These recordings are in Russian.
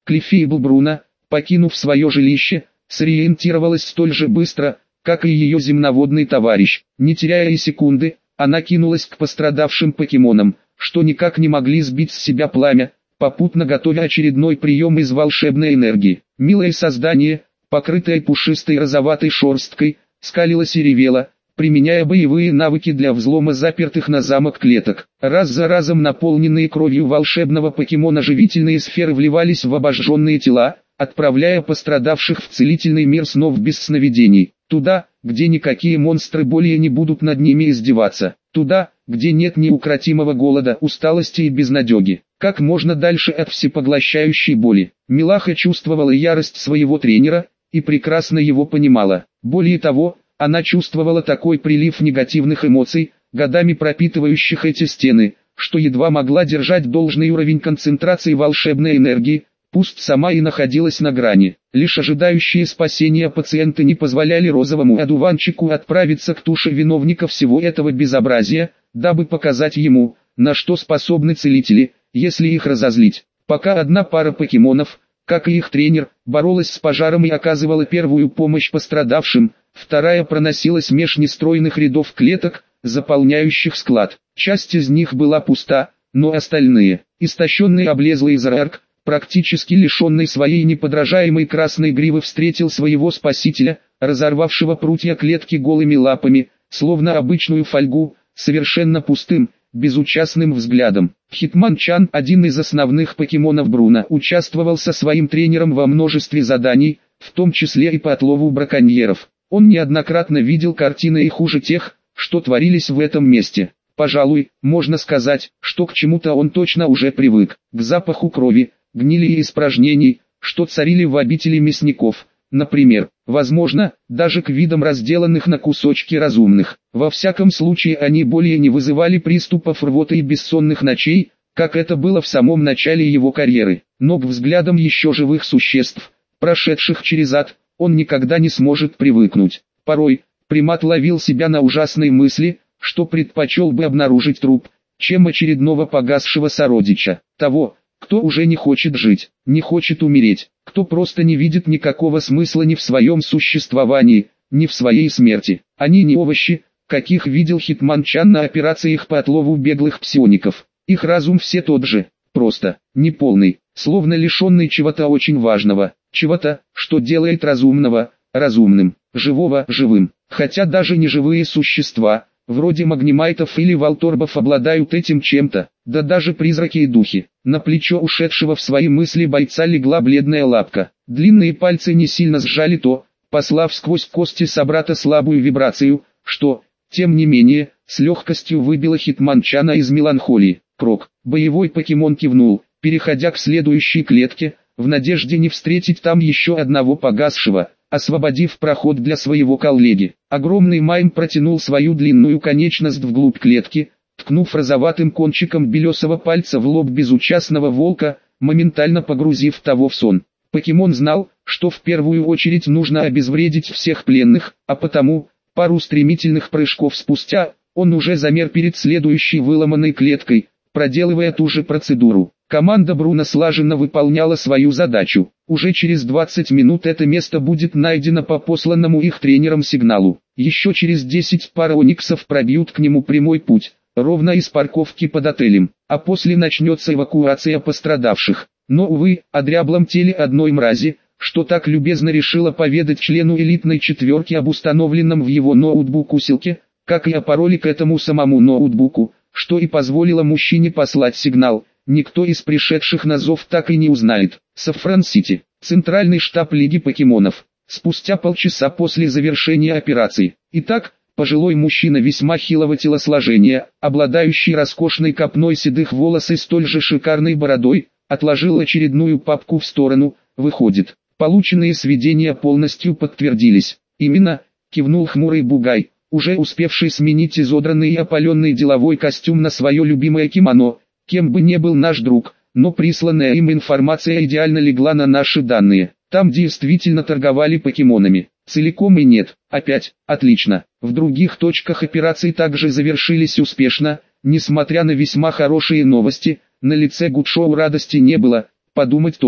Клиффейбл Бруно, покинув свое жилище, сориентировалась столь же быстро, как и ее земноводный товарищ. Не теряя и секунды, она кинулась к пострадавшим покемонам, что никак не могли сбить с себя пламя, попутно готовя очередной прием из волшебной энергии. Милое создание, покрытое пушистой розоватой шерсткой, скалилось и ревело, применяя боевые навыки для взлома запертых на замок клеток. Раз за разом наполненные кровью волшебного покемона живительные сферы вливались в обожженные тела, отправляя пострадавших в целительный мир снов без сновидений. Туда, где никакие монстры более не будут над ними издеваться. Туда, где нет неукротимого голода, усталости и безнадеги. Как можно дальше от всепоглощающей боли. Милаха чувствовала ярость своего тренера, и прекрасно его понимала. Более того, она чувствовала такой прилив негативных эмоций, годами пропитывающих эти стены, что едва могла держать должный уровень концентрации волшебной энергии, пусть сама и находилась на грани. Лишь ожидающие спасения пациенты не позволяли розовому одуванчику отправиться к туше виновника всего этого безобразия, дабы показать ему, на что способны целители, если их разозлить. Пока одна пара покемонов, как и их тренер, боролась с пожаром и оказывала первую помощь пострадавшим, вторая проносилась меж нестройных рядов клеток, заполняющих склад. Часть из них была пуста, но остальные, истощенный облезлый Зоарк, практически лишенный своей неподражаемой красной гривы, встретил своего спасителя, разорвавшего прутья клетки голыми лапами, словно обычную фольгу, совершенно пустым, безучастным взглядом. Хитман-чан, один из основных покемонов Бруно, участвовал со своим тренером во множестве заданий, в том числе и по отлову браконьеров. Он неоднократно видел картины и хуже тех, что творились в этом месте. Пожалуй, можно сказать, что к чему-то он точно уже привык, к запаху крови, гнили и испражнений, что царили в обители мясников, например, возможно, даже к видам разделанных на кусочки разумных. Во всяком случае они более не вызывали приступов рвоты и бессонных ночей, как это было в самом начале его карьеры. Но к взглядам еще живых существ, прошедших через ад, он никогда не сможет привыкнуть. Порой, примат ловил себя на ужасной мысли, что предпочел бы обнаружить труп, чем очередного погасшего сородича, того, кто уже не хочет жить, не хочет умереть, кто просто не видит никакого смысла ни в своем существовании, ни в своей смерти. Они не овощи, каких видел Хитман-чан на операциях по отлову беглых псиоников. Их разум все тот же, просто, неполный, словно лишенный чего-то очень важного, чего-то, что делает разумного, разумным, живого, живым. Хотя даже неживые существа, вроде магнимайтов или волторбов, обладают этим чем-то, да даже призраки и духи. На плечо ушедшего в свои мысли бойца легла бледная лапка. Длинные пальцы не сильно сжали то, послав сквозь кости собрата слабую вибрацию, что, тем не менее, с легкостью выбило Хитман-чана из меланхолии. Крок, боевой покемон кивнул, переходя к следующей клетке, в надежде не встретить там еще одного погасшего, освободив проход для своего коллеги. Огромный майм протянул свою длинную конечность вглубь клетки, ткнув розоватым кончиком белесого пальца в лоб безучастного волка, моментально погрузив того в сон. Покемон знал, что в первую очередь нужно обезвредить всех пленных, а потому, пару стремительных прыжков спустя, он уже замер перед следующей выломанной клеткой, проделывая ту же процедуру. Команда Бруно слаженно выполняла свою задачу. Уже через 20 минут это место будет найдено по посланному их тренером сигналу. Еще через 10 пар ониксов пробьют к нему прямой путь, ровно из парковки под отелем, а после начнется эвакуация пострадавших. Но, увы, о дряблом теле одной мрази, что так любезно решила поведать члену элитной четверки об установленном в его ноутбуку ссылке, как и о пароле к этому самому ноутбуку, что и позволило мужчине послать сигнал, никто из пришедших на зов так и не узнает. Сафран-Сити, центральный штаб Лиги покемонов, спустя полчаса после завершения операции. Итак, пожилой мужчина весьма хилого телосложения, обладающий роскошной копной седых волос и столь же шикарной бородой, отложил очередную папку в сторону. Выходит, полученные сведения полностью подтвердились. Именно, кивнул хмурый бугай, уже успевший сменить изодранный и опаленный деловой костюм на свое любимое кимоно. Кем бы ни был наш друг, но присланная им информация идеально легла на наши данные. Там действительно торговали покемонами. Целиком и нет. Опять, отлично. В других точках операции также завершились успешно, несмотря на весьма хорошие новости. На лице Гудшоу радости не было. Подумать только,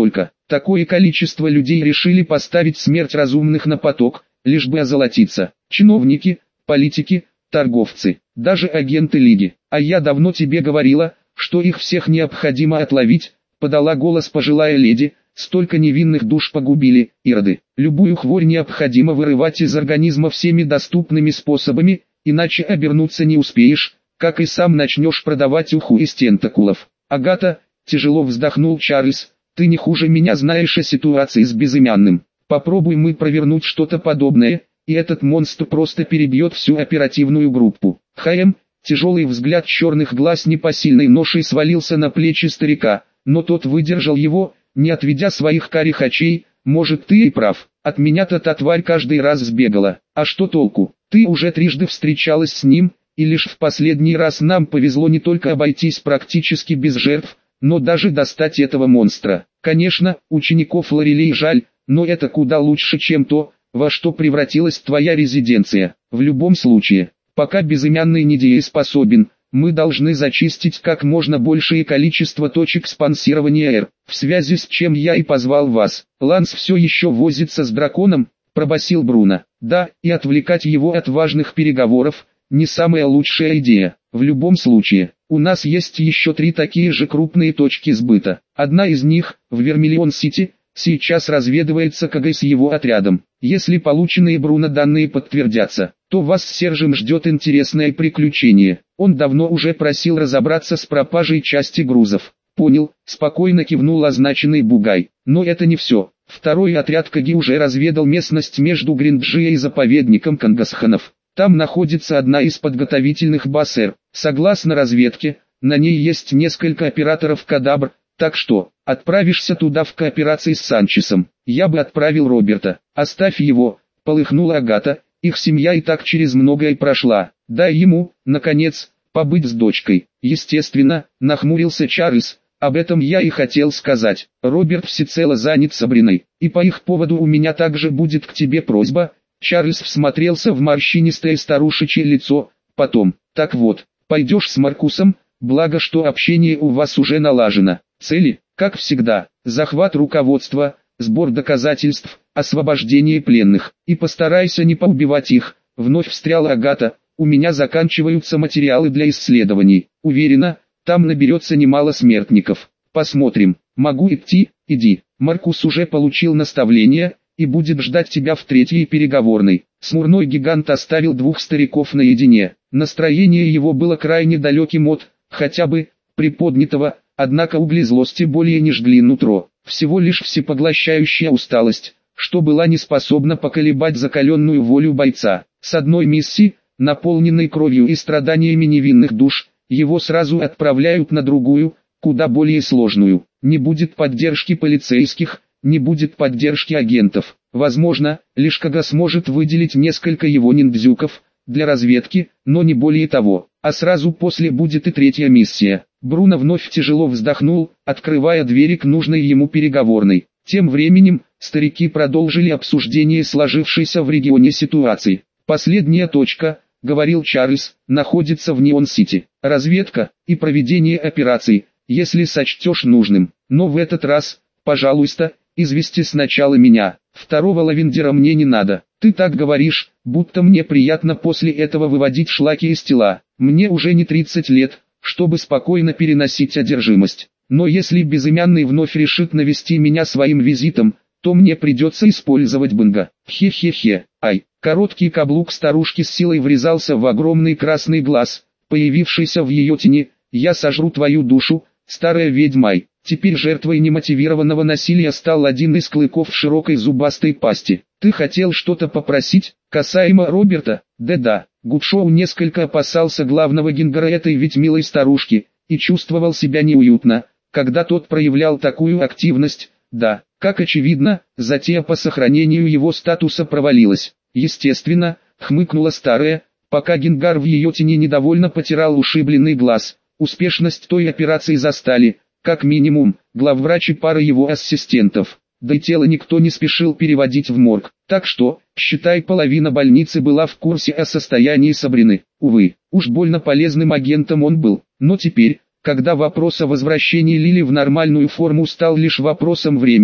Такое количество людей решили поставить смерть разумных на поток, лишь бы озолотиться. Чиновники, политики, торговцы, даже агенты Лиги. А я давно тебе говорила, что их всех необходимо отловить, подала голос пожилая леди. Столько невинных душ погубили, ироды. Любую хворь необходимо вырывать из организма всеми доступными способами, иначе обернуться не успеешь, как и сам начнешь продавать уху из тентакулов. Агата, тяжело вздохнул Чарльз, ты не хуже меня знаешь о ситуации с безымянным. Попробуй мы провернуть что-то подобное, и этот монстр просто перебьет всю оперативную группу. Хаем, тяжелый взгляд черных глаз непосильной ношей свалился на плечи старика, но тот выдержал его, не отведя своих карих очей. Может, ты и прав, от меня-то та тварь каждый раз сбегала. А что толку? Ты уже трижды встречалась с ним, и лишь в последний раз нам повезло не только обойтись практически без жертв, но даже достать этого монстра. Конечно, учеников Лорелей жаль, но это куда лучше, чем то, во что превратилась твоя резиденция. В любом случае, пока безымянный недееспособен, мы должны зачистить как можно большее количество точек спонсирования R, в связи с чем я и позвал вас. Ланс все еще возится с драконом, пробасил Бруно. Да, и отвлекать его от важных переговоров – не самая лучшая идея. В любом случае, у нас есть еще 3 такие же крупные точки сбыта. Одна из них, в Вермиллион-Сити, сейчас разведывается КГ с его отрядом. Если полученные Бруно данные подтвердятся, то вас с Сержем ждет интересное приключение. Он давно уже просил разобраться с пропажей части грузов. Понял, спокойно кивнул означенный бугай. Но это не все. Второй отряд КГ уже разведал местность между Гринджией и заповедником Кангасханов. Там находится одна из подготовительных баз Р. Согласно разведке, на ней есть несколько операторов Кадабр, так что, отправишься туда в кооперации с Санчесом. Я бы отправил Роберта. Оставь его, полыхнула Агата, их семья и так через многое прошла. Дай ему, наконец, побыть с дочкой. Естественно, нахмурился Чарльз, об этом я и хотел сказать. Роберт всецело занят Сабриной, и по их поводу у меня также будет к тебе просьба. Чарльз всмотрелся в морщинистое старушечье лицо, потом, так вот, пойдешь с Маркусом, благо что общение у вас уже налажено. Цели, как всегда, захват руководства, сбор доказательств, освобождение пленных, и постарайся не поубивать их, вновь встряла Агата, у меня заканчиваются материалы для исследований, уверена, там наберется немало смертников. Посмотрим, могу идти, иди, Маркус уже получил наставление и будет ждать тебя в 3-й переговорной. Смурной гигант оставил 2 стариков наедине. Настроение его было крайне далеким от, хотя бы, приподнятого, однако угли злости более не жгли нутро. Всего лишь всепоглощающая усталость, что была не способна поколебать закаленную волю бойца. С одной миссии, наполненной кровью и страданиями невинных душ, его сразу отправляют на другую, куда более сложную. Не будет поддержки полицейских, не будет поддержки агентов. Возможно, лишь Кага сможет выделить несколько его ниндзюков для разведки, но не более того. А сразу после будет и 3-я миссия. Бруно вновь тяжело вздохнул, открывая двери к нужной ему переговорной. Тем временем, старики продолжили обсуждение сложившейся в регионе ситуации. Последняя точка, говорил Чарльз, находится в Неон-Сити. Разведка и проведение операций, если сочтешь нужным. Но в этот раз, пожалуйста, извести сначала меня. Второго лавендера мне не надо. Ты так говоришь, будто мне приятно после этого выводить шлаки из тела. Мне уже не 30 лет, чтобы спокойно переносить одержимость. Но если безымянный вновь решит навести меня своим визитом, то мне придется использовать бынга. Хе-хе-хе, ай. Короткий каблук старушки с силой врезался в огромный красный глаз, появившийся в ее тени. Я сожру твою душу, старая ведьмай. Теперь жертвой немотивированного насилия стал один из клыков в широкой зубастой пасти. Ты хотел что-то попросить, касаемо Роберта? Да-да. Гудшоу несколько опасался главного гингера этой ведь милой старушки, и чувствовал себя неуютно, когда тот проявлял такую активность. Да, как очевидно, затея по сохранению его статуса провалилась. Естественно, хмыкнула старая, пока Гингар в ее тени недовольно потирал ушибленный глаз. Успешность той операции застали, как минимум, главврач и пара его ассистентов. Да и тело никто не спешил переводить в морг. Так что, считай, половина больницы была в курсе о состоянии Сабрины. Увы, уж больно полезным агентом он был. Но теперь, когда вопрос о возвращении Лили в нормальную форму стал лишь вопросом времени,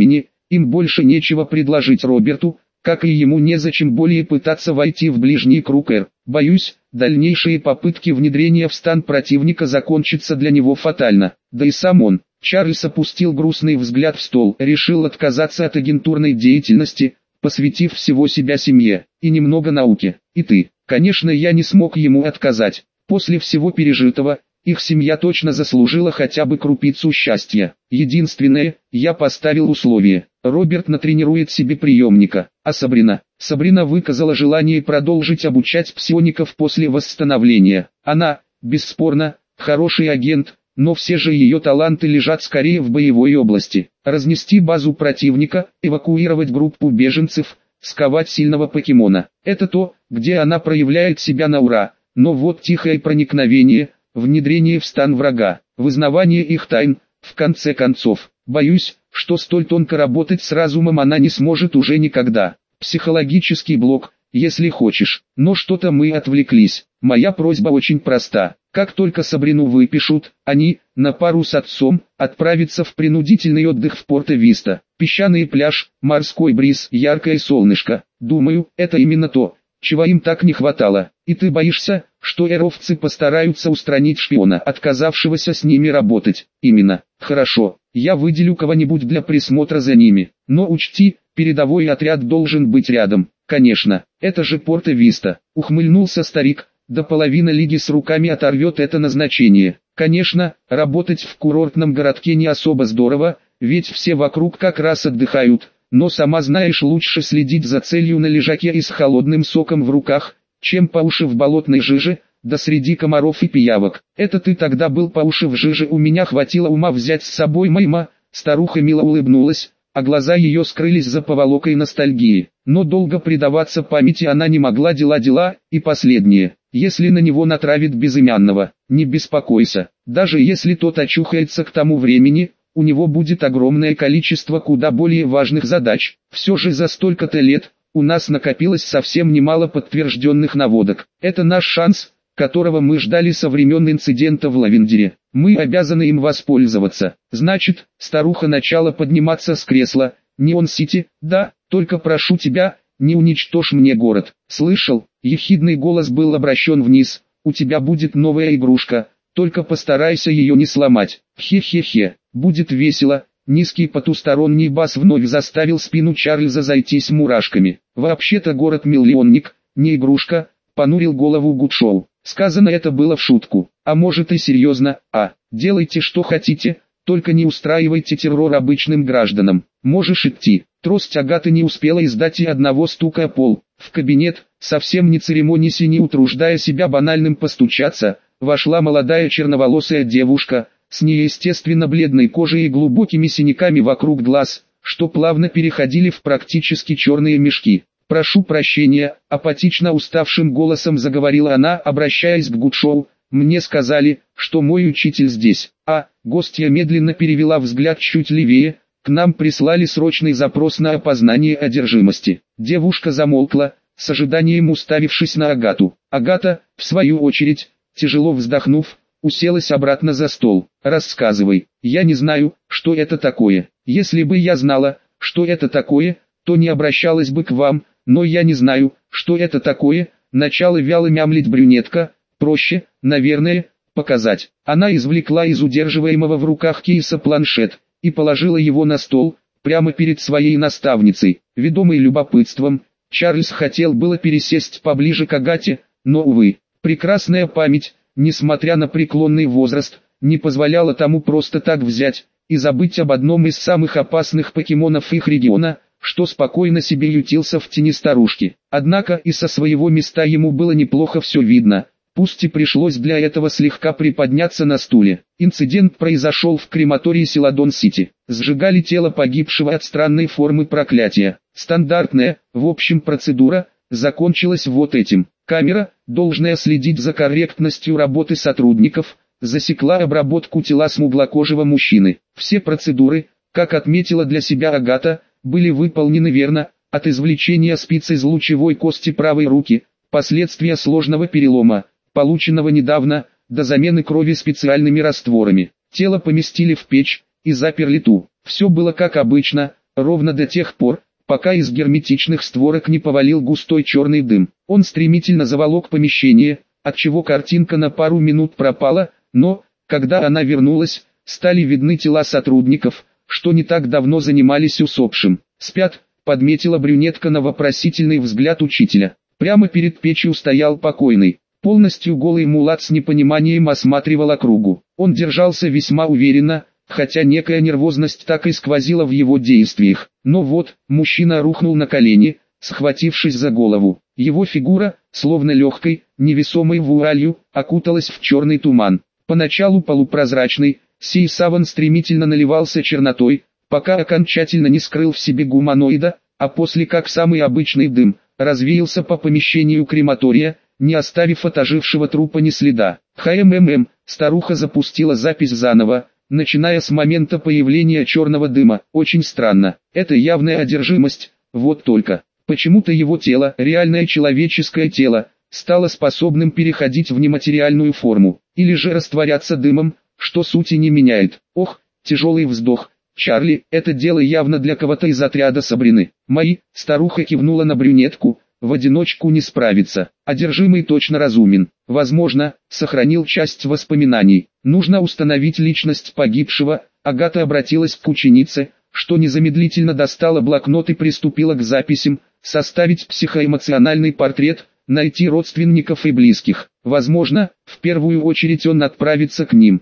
Им больше нечего предложить Роберту, как и ему незачем более пытаться войти в ближний круг Р. Боюсь, дальнейшие попытки внедрения в стан противника закончатся для него фатально. Да и сам он. Чарльз опустил грустный взгляд в стол, решил отказаться от агентурной деятельности, посвятив всего себя семье и немного науке. И ты. Конечно, я не смог ему отказать. После всего пережитого, их семья точно заслужила хотя бы крупицу счастья. Единственное, я поставил условие. Роберт натренирует себе приемника, а Сабрина выказала желание продолжить обучать псиоников после восстановления. Она, бесспорно, хороший агент, но все же ее таланты лежат скорее в боевой области. Разнести базу противника, эвакуировать группу беженцев, сковать сильного покемона. Это то, где она проявляет себя на ура, но вот тихое проникновение, внедрение в стан врага, вызнавание их тайн, в конце концов, боюсь, что столь тонко работать с разумом она не сможет уже никогда. Психологический блок, если хочешь, но что-то мы отвлеклись. Моя просьба очень проста. Как только Сабрину выпишут, они, на пару с отцом, отправятся в принудительный отдых в Порто-Виста. Песчаный пляж, морской бриз, яркое солнышко. Думаю, это именно то, чего им так не хватало. И ты боишься, что эровцы постараются устранить шпиона, отказавшегося с ними работать? Именно. Хорошо, я выделю кого-нибудь для присмотра за ними. Но учти, передовой отряд должен быть рядом. Конечно, это же Порто-Виста. Ухмыльнулся старик. До половины лиги с руками оторвет это назначение. Конечно, работать в курортном городке не особо здорово, ведь все вокруг как раз отдыхают, но сама знаешь, лучше следить за целью на лежаке и с холодным соком в руках, чем по уши в болотной жиже, да среди комаров и пиявок. Это ты тогда был по уши в жиже, у меня хватило ума взять с собой Майма. Старуха мило улыбнулась, а глаза ее скрылись за поволокой ностальгии. Но долго предаваться памяти она не могла. Дела, и последнее. Если на него натравит безымянного, не беспокойся. Даже если тот очухается к тому времени, у него будет огромное количество куда более важных задач. Все же за столько-то лет, у нас накопилось совсем немало подтвержденных наводок. Это наш шанс, которого мы ждали со времен инцидента в Лавендере. Мы обязаны им воспользоваться. Значит, старуха начала подниматься с кресла. Неон-Сити, да, только прошу тебя, не уничтожь мне город. Слышал? Ехидный голос был обращен вниз. У тебя будет новая игрушка, только постарайся ее не сломать. Хе-хе-хе, будет весело. Низкий потусторонний бас вновь заставил спину Чарльза зайтись мурашками. Вообще-то город-миллионник, не игрушка, понурил голову Гудшоу. Сказано это было в шутку, а может и серьезно. Делайте что хотите, только не устраивайте террор обычным гражданам. Можешь идти. Трость Агаты не успела издать и одного стука о пол. В кабинет, совсем не церемонясь и не утруждая себя банальным постучаться, вошла молодая черноволосая девушка, с неестественно бледной кожей и глубокими синяками вокруг глаз, что плавно переходили в практически черные мешки. «Прошу прощения», — апатично уставшим голосом заговорила она, обращаясь к Гудшоу. «Мне сказали, что мой учитель здесь». Гостья медленно перевела взгляд чуть левее. «К нам прислали срочный запрос на опознание одержимости». Девушка замолкла, с ожиданием уставившись на Агату. Агата, в свою очередь, тяжело вздохнув, уселась обратно за стол. «Рассказывай, я не знаю, что это такое. Если бы я знала, что это такое, то не обращалась бы к вам, но я не знаю, что это такое». Начала вяло мямлить брюнетка. «Проще, наверное, показать». Она извлекла из удерживаемого в руках кейса планшет и положила его на стол, прямо перед своей наставницей. Ведомый любопытством, Чарльз хотел было пересесть поближе к Агате, но, увы, прекрасная память, несмотря на преклонный возраст, не позволяла тому просто так взять и забыть об одном из самых опасных покемонов их региона, что спокойно себе ютился в тени старушки. Однако и со своего места ему было неплохо все видно. Пусть и пришлось для этого слегка приподняться на стуле. Инцидент произошел в крематории Силадон-Сити. Сжигали тело погибшего от странной формы проклятия. Стандартная, в общем, процедура, закончилась вот этим. Камера, должная следить за корректностью работы сотрудников, засекла обработку тела смуглокожего мужчины. Все процедуры, как отметила для себя Агата, были выполнены верно, от извлечения спиц из лучевой кости правой руки, последствия сложного перелома, полученного недавно, до замены крови специальными растворами. Тело поместили в печь и заперли ту. Все было как обычно, ровно до тех пор, пока из герметичных створок не повалил густой черный дым. Он стремительно заволок помещение, отчего картинка на пару минут пропала, но, когда она вернулась, стали видны тела сотрудников, что не так давно занимались усопшим. «Спят», — подметила брюнетка на вопросительный взгляд учителя. Прямо перед печью стоял покойный. Полностью голый мулат с непониманием осматривал округу. Он держался весьма уверенно, хотя некая нервозность так и сквозила в его действиях. Но вот, мужчина рухнул на колени, схватившись за голову. Его фигура, словно легкой, невесомой вуалью, окуталась в черный туман. Поначалу полупрозрачный, сей саван стремительно наливался чернотой, пока окончательно не скрыл в себе гуманоида, а после как самый обычный дым, развеялся по помещению крематория, не оставив от ожившего трупа ни следа. Старуха запустила запись заново, начиная с момента появления черного дыма. Очень странно, это явная одержимость, вот только. Почему-то его тело, реальное человеческое тело, стало способным переходить в нематериальную форму, или же растворяться дымом, что сути не меняет. Ох, тяжелый вздох. Чарли, это дело явно для кого-то из отряда Сабрины. Старуха кивнула на брюнетку, в одиночку не справится. Одержимый точно разумен. Возможно, сохранил часть воспоминаний. Нужно установить личность погибшего. Агата обратилась к ученице, что незамедлительно достала блокнот и приступила к записям, составить психоэмоциональный портрет, найти родственников и близких. Возможно, в первую очередь он отправится к ним.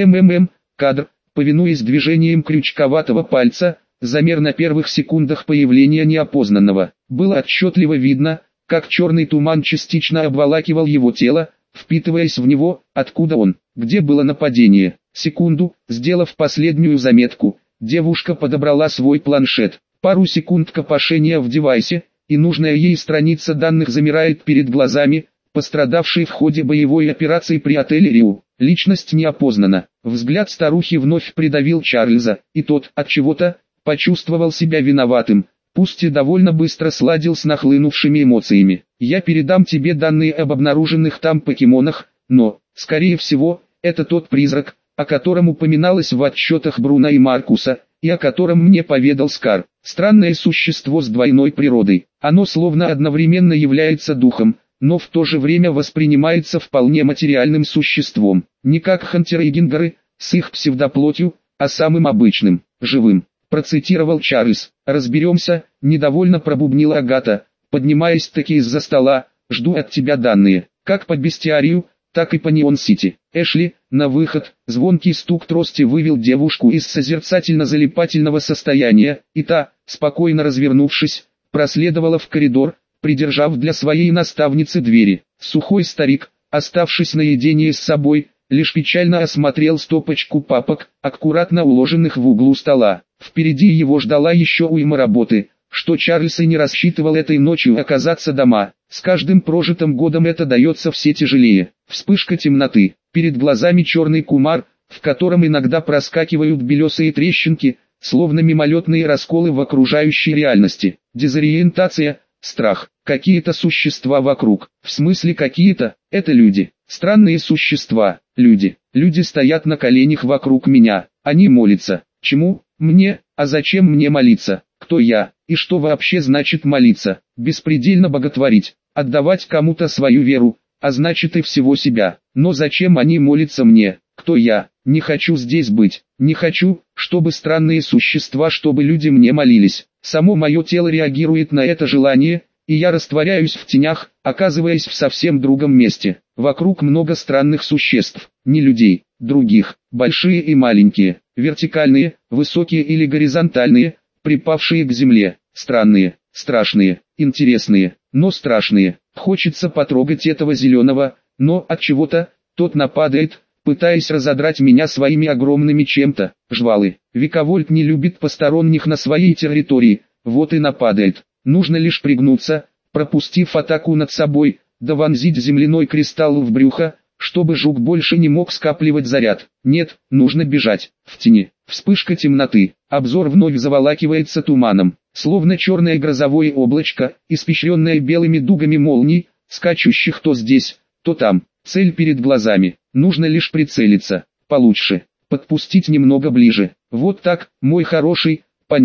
Кадр, повинуясь движением крючковатого пальца, замер на первых секундах появления неопознанного. Было отчетливо видно, как черный туман частично обволакивал его тело, впитываясь в него, откуда он, где было нападение. Секунду, сделав последнюю заметку, девушка подобрала свой планшет. Пару секунд копошения в девайсе, и нужная ей страница данных замирает перед глазами, пострадавший в ходе боевой операции при отеле Риу. Личность не опознана. Взгляд старухи вновь придавил Чарльза, и тот, отчего-то, почувствовал себя виноватым, пусть и довольно быстро сладил с нахлынувшими эмоциями. «Я передам тебе данные об обнаруженных там покемонах, но, скорее всего, это тот призрак, о котором упоминалось в отчетах Бруна и Маркуса, и о котором мне поведал Скар. Странное существо с двойной природой. Оно словно одновременно является духом, но в то же время воспринимается вполне материальным существом. Не как Хантеры и Гингеры, с их псевдоплотью, а самым обычным, живым», процитировал Чарльз. «Разберемся», недовольно пробубнила Агата, поднимаясь-таки из-за стола. «Жду от тебя данные, как по бестиарию, так и по Неон-Сити». Эшли, на выход. Звонкий стук трости вывел девушку из созерцательно-залипательного состояния, и та, спокойно развернувшись, проследовала в коридор, придержав для своей наставницы двери. Сухой старик, оставшись наедине с собой, лишь печально осмотрел стопочку папок, аккуратно уложенных в углу стола. Впереди его ждала еще уйма работы, что Чарльз и не рассчитывал этой ночью оказаться дома. С каждым прожитым годом это дается все тяжелее. Вспышка темноты, перед глазами черный кумар, в котором иногда проскакивают белесые трещинки, словно мимолетные расколы в окружающей реальности. Дезориентация, страх, какие-то существа вокруг. В смысле какие-то? Это люди. Странные существа, люди. Люди стоят на коленях вокруг меня. Они молятся. Чему? Мне? А зачем мне молиться? Кто я? И что вообще значит молиться? Беспредельно боготворить, отдавать кому-то свою веру, а значит и всего себя. Но зачем они молятся мне? Кто я? Не хочу здесь быть. Не хочу, чтобы странные существа, чтобы люди мне молились. Само мое тело реагирует на это желание, и я растворяюсь в тенях, оказываясь в совсем другом месте. Вокруг много странных существ, не людей, других, большие и маленькие, вертикальные, высокие или горизонтальные, припавшие к земле, странные, страшные, интересные, но страшные. Хочется потрогать этого зеленого, но от чего-то тот нападает, пытаясь разодрать меня своими огромными чем-то. Жвалы. Виковольт не любит посторонних на своей территории, вот и нападает. Нужно лишь пригнуться, пропустив атаку над собой, да вонзить земляной кристалл в брюхо, чтобы жук больше не мог скапливать заряд. Нет, нужно бежать. В тени. Вспышка темноты. Обзор вновь заволакивается туманом, словно черное грозовое облачко, испещренное белыми дугами молний, скачущих то здесь, то там. Цель перед глазами. Нужно лишь прицелиться. Получше. Подпустить немного ближе. Вот так, мой хороший, понюхай.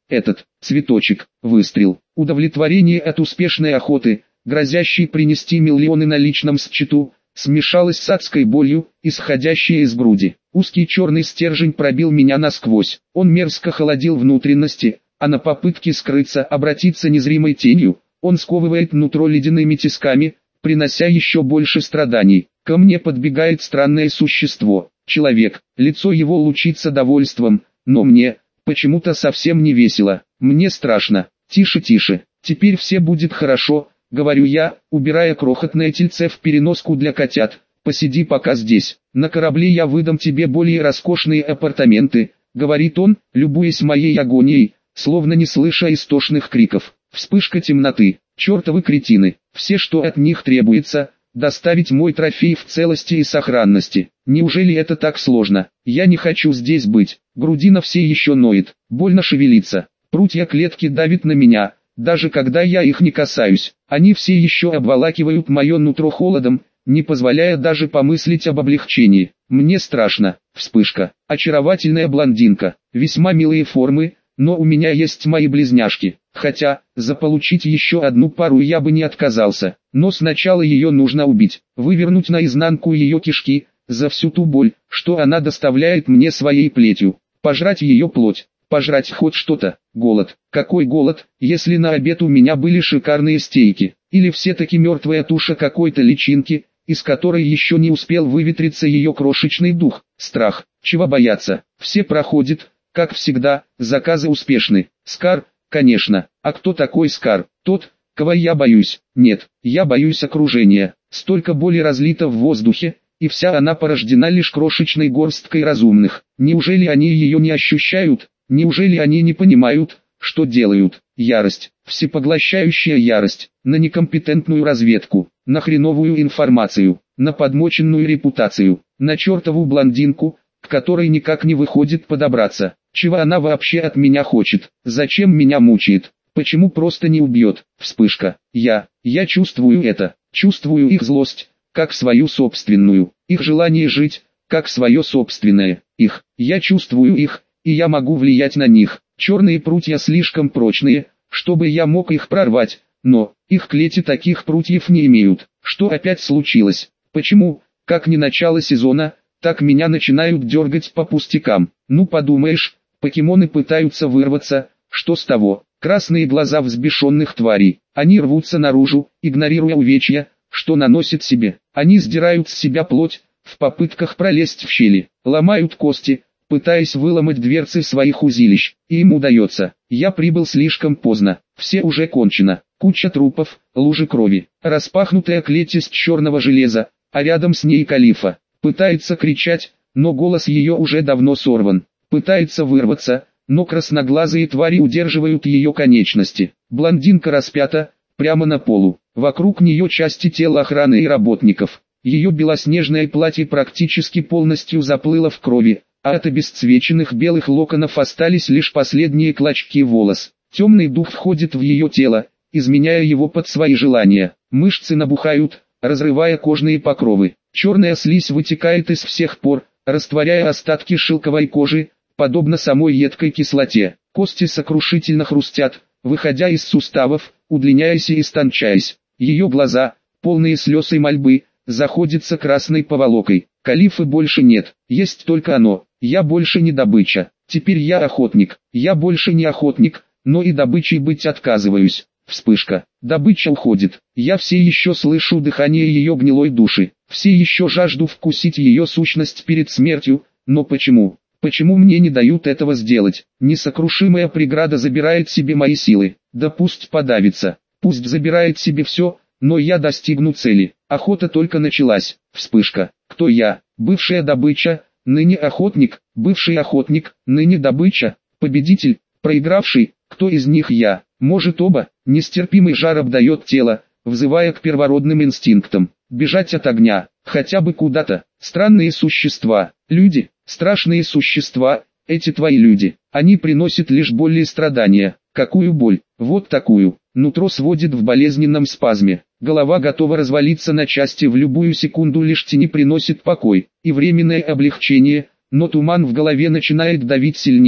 этот цветочек, выстрел, удовлетворение от успешной охоты, грозящей принести миллионы на личном счету, смешалось с адской болью, исходящей из груди. Узкий черный стержень пробил меня насквозь, он мерзко холодил внутренности, а на попытке скрыться, обратиться незримой тенью, он сковывает нутро ледяными тисками, принося еще больше страданий. Ко мне подбегает странное существо, человек, лицо его лучится довольством, но мне почему-то совсем не весело, мне страшно. Тише, тише, теперь все будет хорошо, говорю я, убирая крохотное тельце в переноску для котят. Посиди пока здесь, на корабле я выдам тебе более роскошные апартаменты, говорит он, любуясь моей агонией, словно не слыша истошных криков. Вспышка темноты, чертовы кретины, все, что от них требуется, доставить мой трофей в целости и сохранности. Неужели это так сложно? Я не хочу здесь быть, грудина все еще ноет, больно шевелится, прутья клетки давят на меня, даже когда я их не касаюсь, они все еще обволакивают мое нутро холодом, не позволяя даже помыслить об облегчении. Мне страшно. Вспышка. Очаровательная блондинка, весьма милые формы, но у меня есть мои близняшки. Хотя, заполучить еще одну пару я бы не отказался. Но сначала ее нужно убить, вывернуть наизнанку ее кишки, за всю ту боль, что она доставляет мне своей плетью. Пожрать ее плоть, пожрать хоть что-то. Голод. Какой голод, если на обед у меня были шикарные стейки? Или все-таки мертвая туша какой-то личинки, из которой еще не успел выветриться ее крошечный дух? Страх. Чего бояться? Все проходит, как всегда, заказы успешны. Скар, конечно. А кто такой Скар? Тот, кого я боюсь. Нет, я боюсь окружения. Столько боли разлито в воздухе, и вся она порождена лишь крошечной горсткой разумных. Неужели они ее не ощущают? Неужели они не понимают, что делают? Ярость, всепоглощающая ярость, на некомпетентную разведку, на хреновую информацию, на подмоченную репутацию, на чертову блондинку, к которой никак не выходит подобраться. Чего она вообще от меня хочет? Зачем меня мучает? Почему просто не убьет? Вспышка. Я чувствую это, чувствую их злость, как свою собственную, их желание жить, как свое собственное, я чувствую их, и я могу влиять на них. Черные прутья слишком прочные, чтобы я мог их прорвать, но их клети таких прутьев не имеют. Что опять случилось? Почему, как ни начало сезона, так меня начинают дергать по пустякам? Ну подумаешь, покемоны пытаются вырваться, что с того? Красные глаза взбешенных тварей, они рвутся наружу, игнорируя увечья, что наносят себе. Они сдирают с себя плоть, в попытках пролезть в щели, ломают кости, пытаясь выломать дверцы своих узилищ, и им удается. Я прибыл слишком поздно, все уже кончено, куча трупов, лужи крови, распахнутая клеть из черного железа, а рядом с ней Калифа. Пытается кричать, но голос ее уже давно сорван, пытается вырваться, но красноглазые твари удерживают ее конечности. Блондинка распята, прямо на полу, вокруг нее части тела охраны и работников. Ее белоснежное платье практически полностью заплыло в крови, а от обесцвеченных белых локонов остались лишь последние клочки волос. Темный дух входит в ее тело, изменяя его под свои желания. Мышцы набухают, разрывая кожные покровы. Черная слизь вытекает из всех пор, растворяя остатки шелковой кожи, подобно самой едкой кислоте. Кости сокрушительно хрустят, выходя из суставов, удлиняясь и истончаясь. Ее глаза, полные слез и мольбы, заходятся красной поволокой. Калифы больше нет, есть только оно. Я больше не добыча, теперь я охотник. Я больше не охотник, но и добычей быть отказываюсь. Вспышка. Добыча уходит. Я все еще слышу дыхание ее гнилой души. Все еще жажду вкусить ее сущность перед смертью, но почему? Почему мне не дают этого сделать? Несокрушимая преграда забирает себе мои силы. Да пусть подавится, пусть забирает себе все, но я достигну цели. Охота только началась. Вспышка. Кто я? Бывшая добыча, ныне охотник, бывший охотник, ныне добыча, победитель, проигравший. Кто из них я? Может оба? Нестерпимый жар обдает тело, взывая к первородным инстинктам. Бежать от огня, хотя бы куда-то. Странные существа, люди, страшные существа, эти твои люди. Они приносят лишь боль и страдания. Какую боль? Вот такую. Нутро сводит в болезненном спазме. Голова готова развалиться на части в любую секунду, лишь тени приносит покой и временное облегчение, но туман в голове начинает давить сильнее,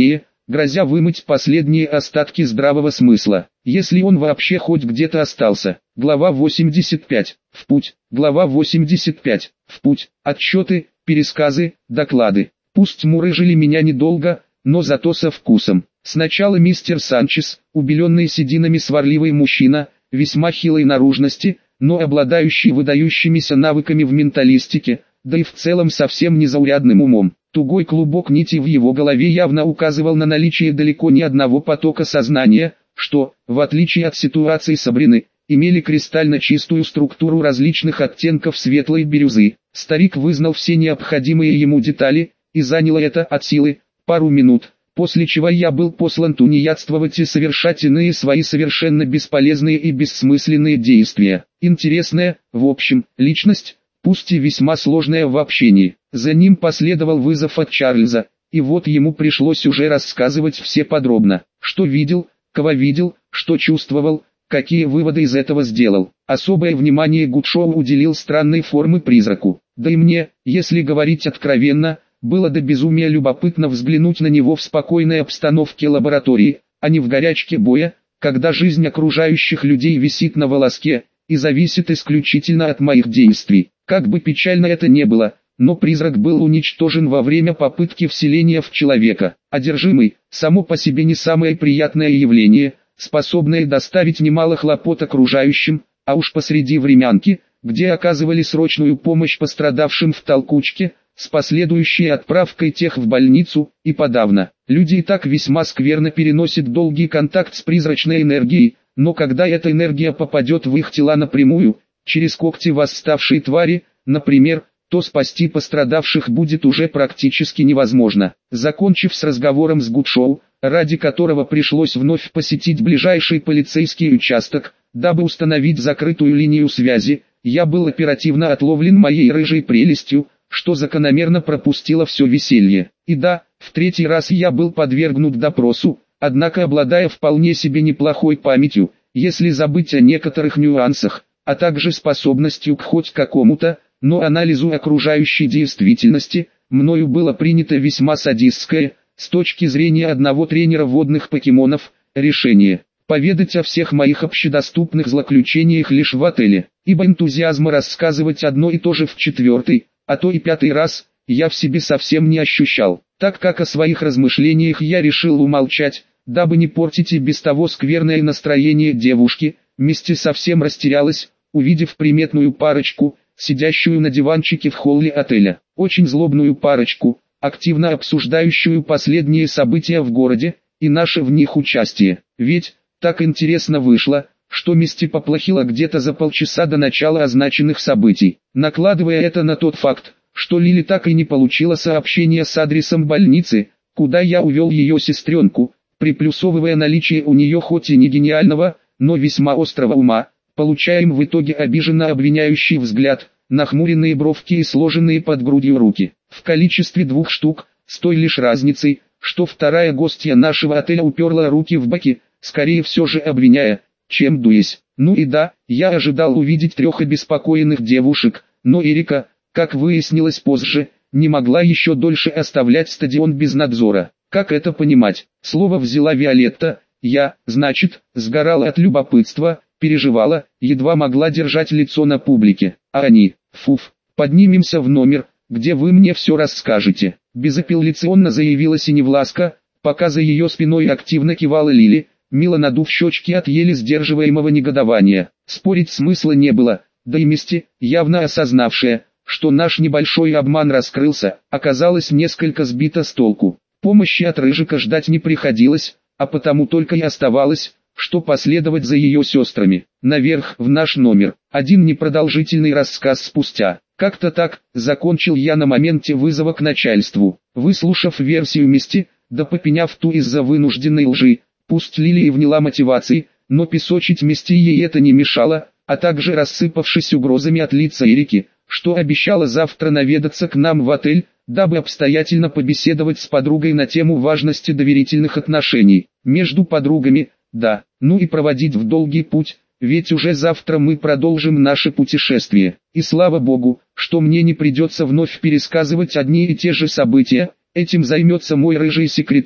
грозя вымыть последние остатки здравого смысла, если он вообще хоть где-то остался. Глава 85. В путь. Глава 85. В путь. Отчеты, пересказы, доклады. Пусть мурыжили меня недолго, но зато со вкусом. Сначала мистер Санчес, убеленный сединами сварливый мужчина, весьма хилой наружности, но обладающий выдающимися навыками в менталистике, да и в целом совсем незаурядным умом. Тугой клубок нитей в его голове явно указывал на наличие далеко не одного потока сознания, что, в отличие от ситуации Сабрины, имели кристально чистую структуру различных оттенков светлой бирюзы. Старик вызнал все необходимые ему детали, и заняло это от силы пару минут, после чего я был послан тунеядствовать и совершать иные свои совершенно бесполезные и бессмысленные действия. Интересная, в общем, личность, пусть и весьма сложная в общении. За ним последовал вызов от Чарльза, и вот ему пришлось уже рассказывать все подробно, что видел, кого видел, что чувствовал, какие выводы из этого сделал. Особое внимание Гудшоу уделил странной формы призраку. Да и мне, если говорить откровенно, было до безумия любопытно взглянуть на него в спокойной обстановке лаборатории, а не в горячке боя, когда жизнь окружающих людей висит на волоске и зависит исключительно от моих действий. Как бы печально это ни было, но призрак был уничтожен во время попытки вселения в человека. Одержимый, само по себе не самое приятное явление, способное доставить немало хлопот окружающим, а уж посреди времянки, где оказывали срочную помощь пострадавшим в толкучке, с последующей отправкой тех в больницу, и подавно. Люди и так весьма скверно переносят долгий контакт с призрачной энергией, но когда эта энергия попадет в их тела напрямую, через когти восставшей твари, например, то спасти пострадавших будет уже практически невозможно. Закончив с разговором с Гудшоу, ради которого пришлось вновь посетить ближайший полицейский участок, дабы установить закрытую линию связи, я был оперативно отловлен моей рыжей прелестью, что закономерно пропустило все веселье. И да, в третий раз я был подвергнут допросу, однако обладая вполне себе неплохой памятью, если забыть о некоторых нюансах, а также способностью к хоть какому-то, но анализу окружающей действительности, мною было принято весьма садистское, с точки зрения одного тренера водных покемонов, решение поведать о всех моих общедоступных злоключениях лишь в отеле, ибо энтузиазма рассказывать одно и то же в четвертый, а то и пятый раз, я в себе совсем не ощущал, так как о своих размышлениях я решил умолчать, дабы не портить и без того скверное настроение девушки. Мисти совсем растерялась, увидев приметную парочку, сидящую на диванчике в холле отеля, очень злобную парочку, активно обсуждающую последние события в городе, и наше в них участие. Ведь, так интересно вышло, что Мисти поплохело где-то за полчаса до начала означенных событий, накладывая это на тот факт, что Лили так и не получила сообщения с адресом больницы, куда я увел ее сестренку, приплюсовывая наличие у нее хоть и не гениального, но весьма острого ума, получаем в итоге обиженно обвиняющий взгляд, нахмуренные бровки и сложенные под грудью руки, в количестве 2 штук, с той лишь разницей, что вторая гостья нашего отеля уперла руки в боки, скорее все же обвиняя, чем дуясь. Ну и да, я ожидал увидеть 3 обеспокоенных девушек, но Эрика, как выяснилось позже, не могла еще дольше оставлять стадион без надзора. Как это понимать? Слово взяла Виолетта, я, значит, сгорала от любопытства, переживала, едва могла держать лицо на публике. А они, фуф, поднимемся в номер, где вы мне все расскажете. Безапелляционно заявила Синевласка, пока за ее спиной активно кивала Лили, мило надув щечки от еле сдерживаемого негодования. Спорить смысла не было, да и Мисти, явно осознавшая, что наш небольшой обман раскрылся, оказалась несколько сбита с толку. Помощи от Рыжика ждать не приходилось, а потому только и оставалось, что последовать за ее сестрами, наверх в наш номер. Один непродолжительный рассказ спустя. Как-то так, закончил я на моменте вызова к начальству. Выслушав версию Мисти, да попеняв ту из-за вынужденной лжи, пусть Лили и вняла мотивации, но песочить Мисти ей это не мешало, а также рассыпавшись угрозами от лица Эрики, что обещала завтра наведаться к нам в отель, дабы обстоятельно побеседовать с подругой на тему важности доверительных отношений между подругами, да, ну и проводить в долгий путь, ведь уже завтра мы продолжим наше путешествие. И слава богу, что мне не придется вновь пересказывать одни и те же события, этим займется мой рыжий секретарь,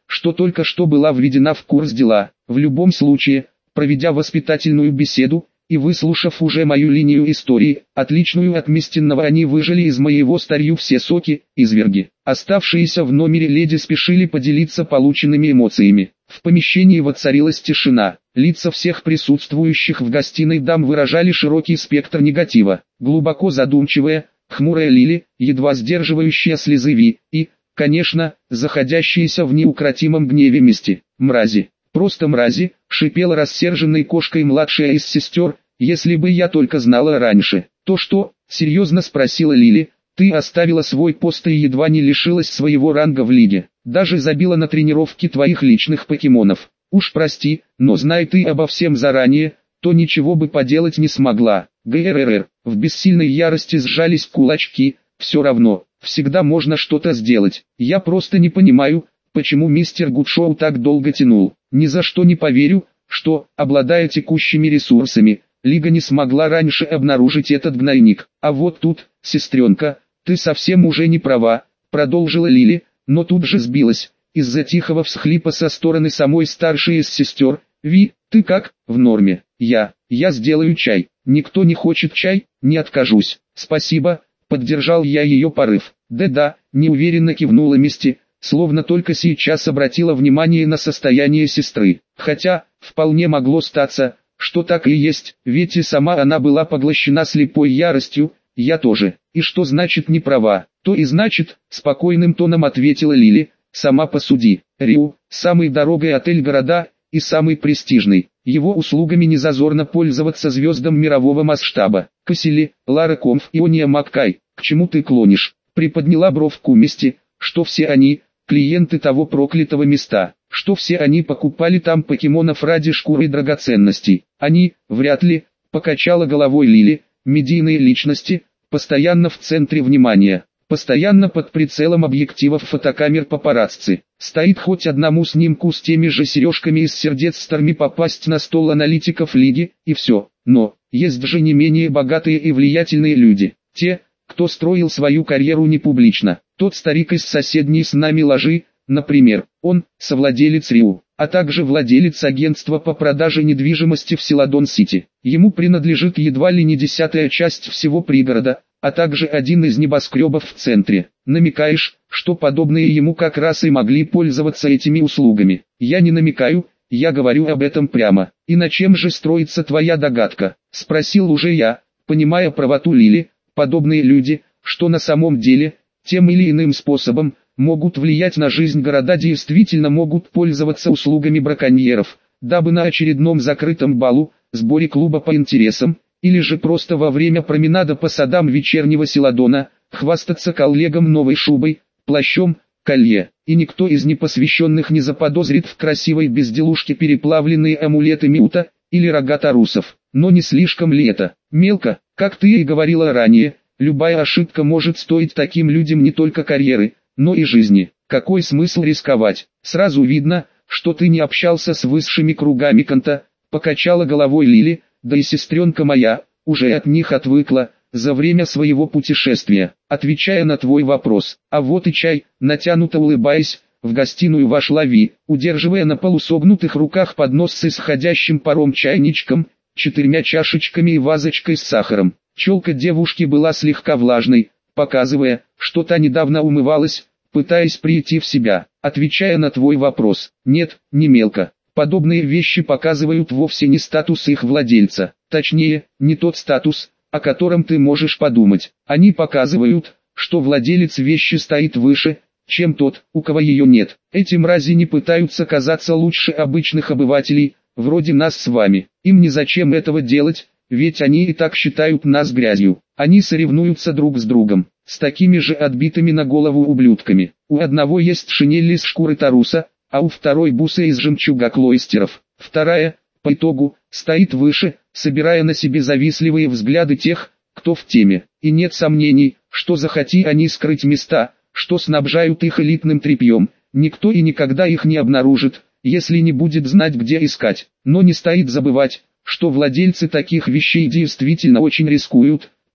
что только что была введена в курс дела. В любом случае, проведя воспитательную беседу, и выслушав уже мою линию истории, отличную от Местинного, они выжали из моего старью все соки, изверги. Оставшиеся в номере леди спешили поделиться полученными эмоциями. В помещении воцарилась тишина. Лица всех присутствующих в гостиной дам выражали широкий спектр негатива. Глубоко задумчивая, хмурая Лили, едва сдерживающая слезы Ви, и, конечно, заходящиеся в неукротимом гневе мести. «Мрази! Просто мрази!» — шипела рассерженной кошкой младшая из сестер. «Если бы я только знала раньше». «То что?» — серьезно спросила Лили. «Ты оставила свой пост и едва не лишилась своего ранга в лиге. Даже забила на тренировки твоих личных покемонов. Уж прости, но знай ты обо всем заранее, то ничего бы поделать не смогла». ГРР. В бессильной ярости сжались кулачки. «Все равно, всегда можно что-то сделать. Я просто не понимаю, почему мистер Гудшоу так долго тянул. Ни за что не поверю, что, обладая текущими ресурсами, Лига не смогла раньше обнаружить этот гнойник. А вот тут, сестренка, ты совсем уже не права», — продолжила Лили, но тут же сбилась, из-за тихого всхлипа со стороны самой старшей из сестер. «Ви, ты как?» «В норме. Я сделаю чай». «Никто не хочет чай?» «Не откажусь». «Спасибо», — поддержал я ее порыв. «Да-да», — неуверенно кивнула Мисти, словно только сейчас обратила внимание на состояние сестры. Хотя, вполне могло статься, что так и есть, ведь и сама она была поглощена слепой яростью. «Я тоже». «И что значит не права?» «То и значит», — спокойным тоном ответила Лили. «Сама посуди. Риу — самый дорогой отель города, и самый престижный. Его услугами не зазорно пользоваться звездам мирового масштаба. Кассили, Лара Комф, Иония Маккай, к чему ты клонишь?» Приподняла бровку Мисти. «Что все они, клиенты того проклятого места, что все они покупали там покемонов ради шкуры и драгоценностей?» «Они, вряд ли», — покачала головой Лили. «Медийные личности, постоянно в центре внимания, постоянно под прицелом объективов фотокамер папарацци. Стоит хоть одному снимку с теми же сережками из сердец Старми попасть на стол аналитиков лиги, и все. Но, есть же не менее богатые и влиятельные люди. Те, кто строил свою карьеру не публично. Тот старик из соседней с нами ложи, например, он, совладелец Риу, а также владелец агентства по продаже недвижимости в Силадон-Сити. Ему принадлежит едва ли не 10-я часть всего пригорода, а также один из небоскребов в центре. Намекаешь, что подобные ему как раз и могли пользоваться этими услугами?» «Я не намекаю, я говорю об этом прямо. И на чем же строится твоя догадка?» — спросил уже я, понимая правоту Лили. «Подобные люди, что на самом деле, тем или иным способом, могут влиять на жизнь города, действительно могут пользоваться услугами браконьеров, дабы на очередном закрытом балу, сборе клуба по интересам, или же просто во время променада по садам вечернего Силадона, хвастаться коллегам новой шубой, плащом, колье, и никто из непосвященных не заподозрит в красивой безделушке переплавленные амулеты Миута, или рога тарусов. Но не слишком ли это? Мелко, как ты и говорила ранее, любая ошибка может стоить таким людям не только карьеры, но и жизни. Какой смысл рисковать? Сразу видно, что ты не общался с высшими кругами Канта», — покачала головой Лили. «Да и сестренка моя, уже от них отвыкла, за время своего путешествия». Отвечая на твой вопрос, а вот и чай, натянуто улыбаясь, в гостиную вошла Ви, удерживая на полусогнутых руках поднос с исходящим паром чайничком, 4 чашечками и вазочкой с сахаром. Челка девушки была слегка влажной, показывая, что та недавно умывалась, пытаясь прийти в себя. Отвечая на твой вопрос, нет, не мелко. Подобные вещи показывают вовсе не статус их владельца, точнее, не тот статус, о котором ты можешь подумать. Они показывают, что владелец вещи стоит выше, чем тот, у кого ее нет. Эти мрази не пытаются казаться лучше обычных обывателей, вроде нас с вами. Им незачем этого делать, ведь они и так считают нас грязью. Они соревнуются друг с другом, с такими же отбитыми на голову ублюдками. У одного есть шинель из шкуры таруса, а у второй бусы из жемчуга клойстеров. Вторая, по итогу, стоит выше, собирая на себе завистливые взгляды тех, кто в теме. И нет сомнений, что захоти они скрыть места, что снабжают их элитным тряпьем, никто и никогда их не обнаружит, если не будет знать, где искать. Но не стоит забывать, что владельцы таких вещей действительно очень рискуют,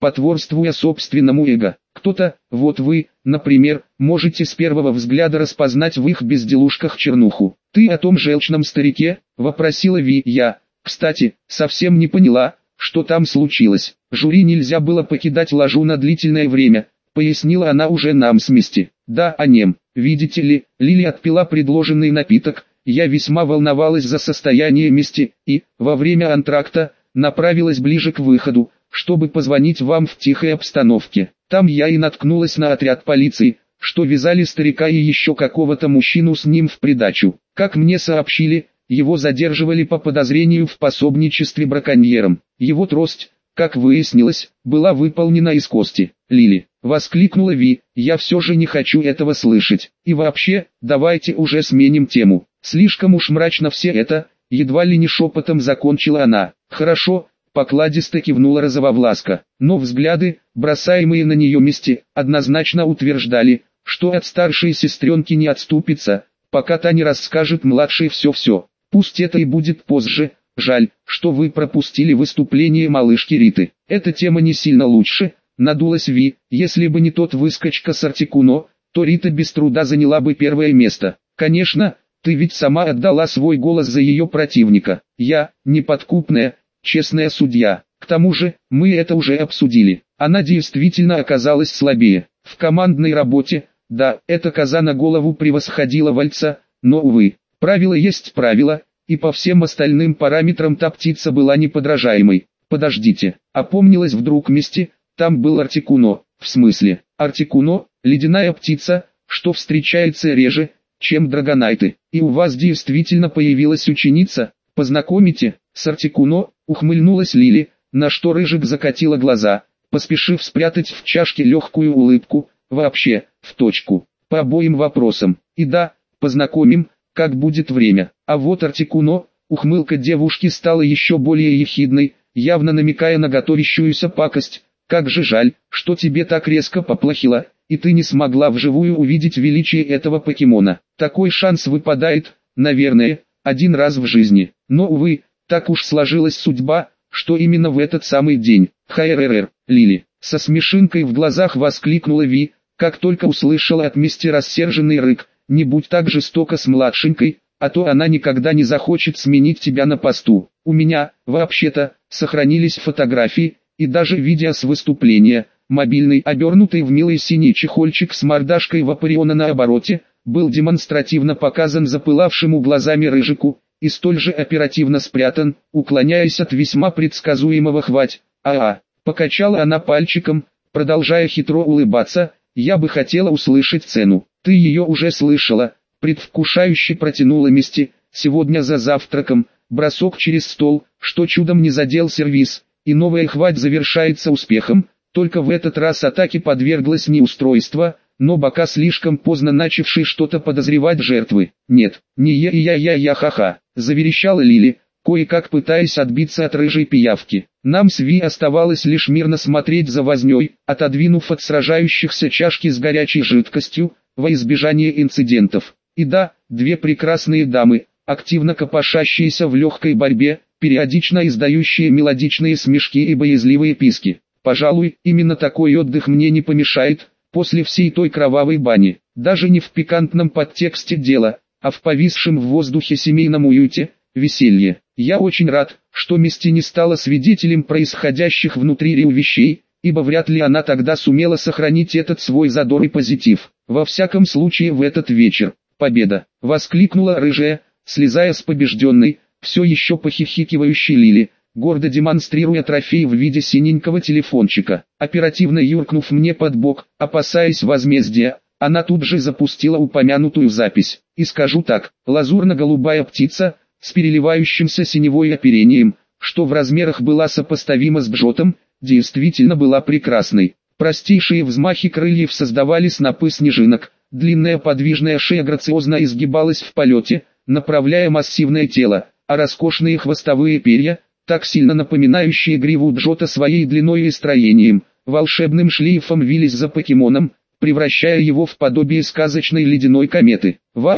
потворствуя собственному эго. Кто-то, вот вы, например, можете с первого взгляда распознать в их безделушках чернуху. «Ты о том желчном старике?» – вопросила Ви. Я, кстати, совсем не поняла, что там случилось. Жюри нельзя было покидать ложу на длительное время, пояснила она уже нам с Мисти. Да, о нем. Видите ли, Лили отпила предложенный напиток, я весьма волновалась за состояние Мисти, и, во время антракта, направилась ближе к выходу, чтобы позвонить вам в тихой обстановке. Там я и наткнулась на отряд полиции, что вязали старика и еще какого-то мужчину с ним в придачу. Как мне сообщили, его задерживали по подозрению в пособничестве браконьерам. Его трость, как выяснилось, была выполнена из кости. «Лили», — воскликнула Ви, — «я все же не хочу этого слышать. И вообще, давайте уже сменим тему. Слишком уж мрачно все это», — едва ли не шепотом закончила она. «Хорошо», — покладисто кивнула Розововласка, но взгляды, бросаемые на нее Мисти, однозначно утверждали, что от старшей сестренки не отступится, пока та не расскажет младшей все-все. Пусть это и будет позже. Жаль, что вы пропустили выступление малышки Риты. Эта тема не сильно лучше, надулась Ви. Если бы не тот выскочка с Артикуно, то Рита без труда заняла бы первое место. Конечно, ты ведь сама отдала свой голос за ее противника. Я, неподкупная, честная судья. К тому же, мы это уже обсудили. Она действительно оказалась слабее. В командной работе, да, эта коза на голову превосходила Вальца, но, увы, правило есть правило, и по всем остальным параметрам та птица была неподражаемой. Подождите, опомнилась вдруг Мисти, там был Артикуно. В смысле, Артикуно, ледяная птица, что встречается реже, чем драгонайты. И у вас действительно появилась ученица, познакомите, с Артикуно, ухмыльнулась Лили, на что Рыжик закатила глаза, поспешив спрятать в чашке легкую улыбку. Вообще, в точку, по обоим вопросам. И да, познакомим, как будет время. А вот Артикуно, ухмылка девушки стала еще более ехидной, явно намекая на готовящуюся пакость. Как же жаль, что тебе так резко поплохело, и ты не смогла вживую увидеть величие этого покемона. Такой шанс выпадает, наверное, один раз в жизни. Но, увы, так уж сложилась судьба, что именно в этот самый день. ХРР, Лили, со смешинкой в глазах воскликнула Ви, как только услышала от Мисти рассерженный рык. Не будь так жестоко с младшенькой, а то она никогда не захочет сменить тебя на посту. У меня, вообще-то, сохранились фотографии, и даже видео с выступления. Мобильный, обернутый в милый синий чехольчик с мордашкой Вапориона на обороте, был демонстративно показан запылавшему глазами Рыжику, и столь же оперативно спрятан, уклоняясь от весьма предсказуемого «хвать». Покачала она пальчиком, продолжая хитро улыбаться, я бы хотела услышать цену. Ты ее уже слышала, предвкушающе протянула Мисти, сегодня за завтраком, бросок через стол, что чудом не задел сервиз, и новая хвать завершается успехом, только в этот раз атаке подверглось не устройство, но бока слишком поздно начавший что-то подозревать жертвы. Нет, не я ха-ха, заверещала Лили, кое-как пытаясь отбиться от рыжей пиявки. Нам с Ви оставалось лишь мирно смотреть за вознёй, отодвинув от сражающихся чашки с горячей жидкостью, во избежание инцидентов. И да, две прекрасные дамы, активно копошащиеся в легкой борьбе, периодично издающие мелодичные смешки и боязливые писки. Пожалуй, именно такой отдых мне не помешает, после всей той кровавой бани. Даже не в пикантном подтексте дела, а в повисшем в воздухе семейном уюте, веселье. Я очень рад, что Мисти не стала свидетелем происходящих внутри Рио вещей, ибо вряд ли она тогда сумела сохранить этот свой задор и позитив. Во всяком случае в этот вечер. Победа! Воскликнула рыжая, слезая с побежденной, все еще похихикивающей Лили, гордо демонстрируя трофей в виде синенького телефончика. Оперативно юркнув мне под бок, опасаясь возмездия, она тут же запустила упомянутую запись. И скажу так, лазурно-голубая птица, с переливающимся синевой оперением, что в размерах была сопоставима с бжотом, действительно была прекрасной. Простейшие взмахи крыльев создавали снопы снежинок, длинная подвижная шея грациозно изгибалась в полете, направляя массивное тело, а роскошные хвостовые перья, так сильно напоминающие гриву бжота своей длиной и строением, волшебным шлейфом вились за покемоном, превращая его в подобие сказочной ледяной кометы.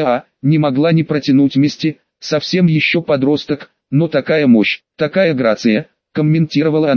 Не могла не протянуть Мисти, совсем еще подросток, но такая мощь, такая грация, комментировала она,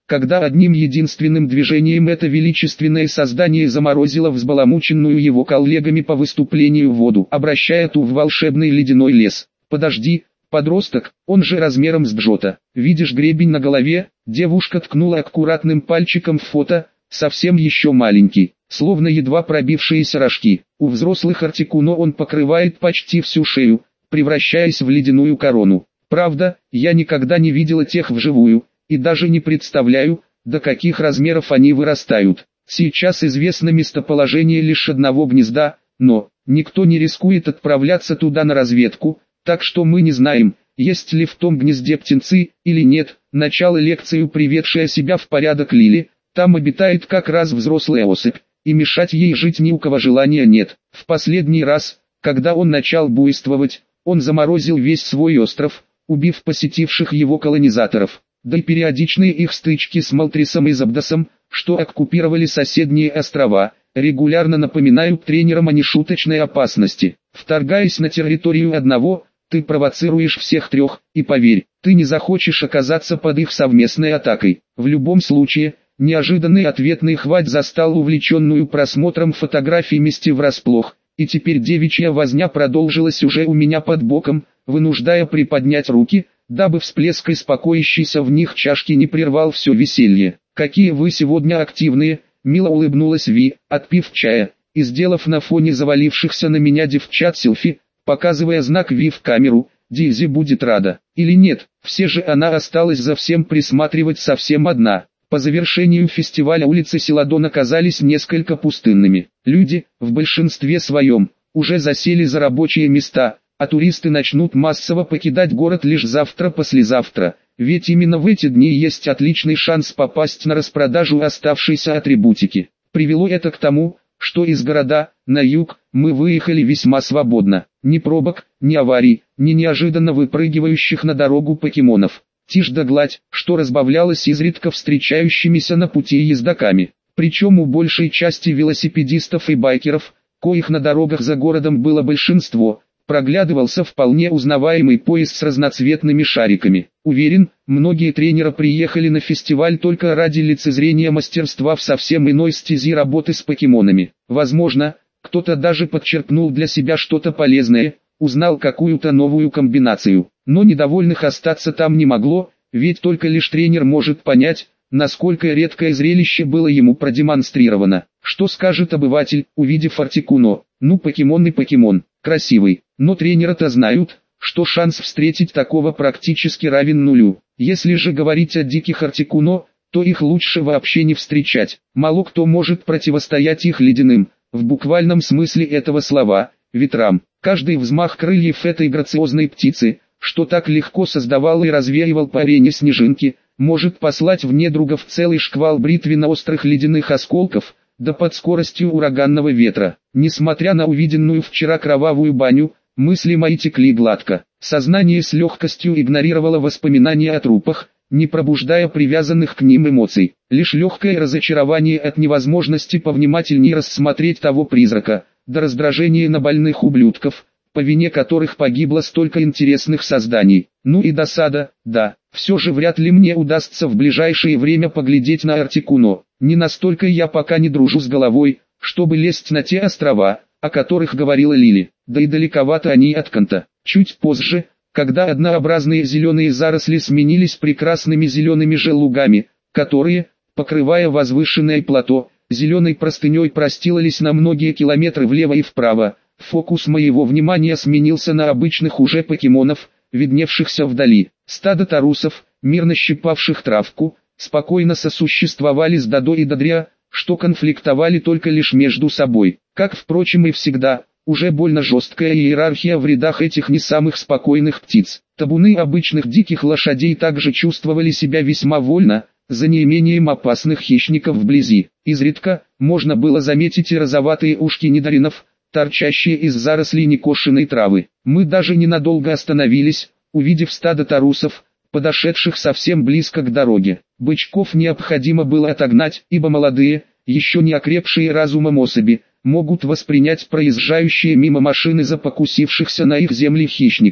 когда одним единственным движением это величественное создание заморозило взбаламученную его коллегами по выступлению воду, обращая ту в волшебный ледяной лес. «Подожди, подросток, он же размером с Джота. Видишь гребень на голове?» Девушка ткнула аккуратным пальчиком в фото, совсем еще маленький, словно едва пробившиеся рожки. У взрослых Артикуно он покрывает почти всю шею, превращаясь в ледяную корону. Правда, я никогда не видела тех вживую, и даже не представляю, до каких размеров они вырастают. Сейчас известно местоположение лишь одного гнезда, но никто не рискует отправляться туда на разведку, так что мы не знаем, есть ли в том гнезде птенцы или нет. Начало лекцию приведшая себя в порядок Лили, там обитает как раз взрослая особь, и мешать ей жить ни у кого желания нет. В последний раз, когда он начал буйствовать, он заморозил весь свой остров, убив посетивших его колонизаторов. Да и периодичные их стычки с Малтрисом и Забдосом, что оккупировали соседние острова, регулярно напоминают тренерам о нешуточной опасности. Вторгаясь на территорию одного, ты провоцируешь всех трех, и поверь, ты не захочешь оказаться под их совместной атакой. В любом случае, неожиданный ответный хват застал увлеченную просмотром фотографий Мисти врасплох, и теперь девичья возня продолжилась уже у меня под боком, вынуждая приподнять руки, дабы всплеск испокоящейся в них чашки не прервал все веселье. «Какие вы сегодня активные!» — мило улыбнулась Ви, отпив чая, и сделав на фоне завалившихся на меня девчат селфи, показывая знак Ви в камеру. Дейзи будет рада. Или нет, все же она осталась за всем присматривать совсем одна. По завершению фестиваля улицы Селадон оказались несколько пустынными. Люди, в большинстве своем, уже засели за рабочие места, а туристы начнут массово покидать город лишь завтра-послезавтра, ведь именно в эти дни есть отличный шанс попасть на распродажу оставшейся атрибутики. Привело это к тому, что из города, на юг, мы выехали весьма свободно. Ни пробок, ни аварий, ни неожиданно выпрыгивающих на дорогу покемонов. Тишь да гладь, что разбавлялось изредка встречающимися на пути ездоками. Причем у большей части велосипедистов и байкеров, коих на дорогах за городом было большинство, проглядывался вполне узнаваемый пояс с разноцветными шариками. Уверен, многие тренеры приехали на фестиваль только ради лицезрения мастерства в совсем иной стези работы с покемонами. Возможно, кто-то даже подчеркнул для себя что-то полезное, узнал какую-то новую комбинацию. Но недовольных остаться там не могло, ведь только лишь тренер может понять, насколько редкое зрелище было ему продемонстрировано. Что скажет обыватель, увидев Артикуно? Ну, покемон и покемон, красивый. Но тренеры-то знают, что шанс встретить такого практически равен нулю. Если же говорить о диких Артикуно, то их лучше вообще не встречать. Мало кто может противостоять их ледяным, в буквальном смысле этого слова, ветрам. Каждый взмах крыльев этой грациозной птицы, что так легко создавал и развеивал по арене снежинки, может послать в недругов целый шквал бритвенно-острых ледяных осколков, да под скоростью ураганного ветра. Несмотря на увиденную вчера кровавую баню, мысли мои текли гладко. Сознание с легкостью игнорировало воспоминания о трупах, не пробуждая привязанных к ним эмоций. Лишь легкое разочарование от невозможности повнимательнее рассмотреть того призрака, до раздражения на больных ублюдков, по вине которых погибло столько интересных созданий. Ну и досада, да, все же вряд ли мне удастся в ближайшее время поглядеть на Артикуно. Не настолько я пока не дружу с головой, чтобы лезть на те острова, о которых говорила Лили, да и далековато они от Канта. Чуть позже, когда однообразные зеленые заросли сменились прекрасными зелеными же лугами, которые, покрывая возвышенное плато, зеленой простыней простилались на многие километры влево и вправо, фокус моего внимания сменился на обычных уже покемонов, видневшихся вдали. Стадо тарусов, мирно щипавших травку, спокойно сосуществовали с Додо и Додря, что конфликтовали только лишь между собой. Как, впрочем, и всегда, уже больно жесткая иерархия в рядах этих не самых спокойных птиц. Табуны обычных диких лошадей также чувствовали себя весьма вольно, за неимением опасных хищников вблизи. Изредка можно было заметить и розоватые ушки недаринов, торчащие из зарослей некошенной травы. Мы даже ненадолго остановились, увидев стадо тарусов, подошедших совсем близко к дороге. Бычков необходимо было отогнать, ибо молодые, еще не окрепшие разумом особи, могут воспринять проезжающие мимо машины за покусившихся на их земли хищников.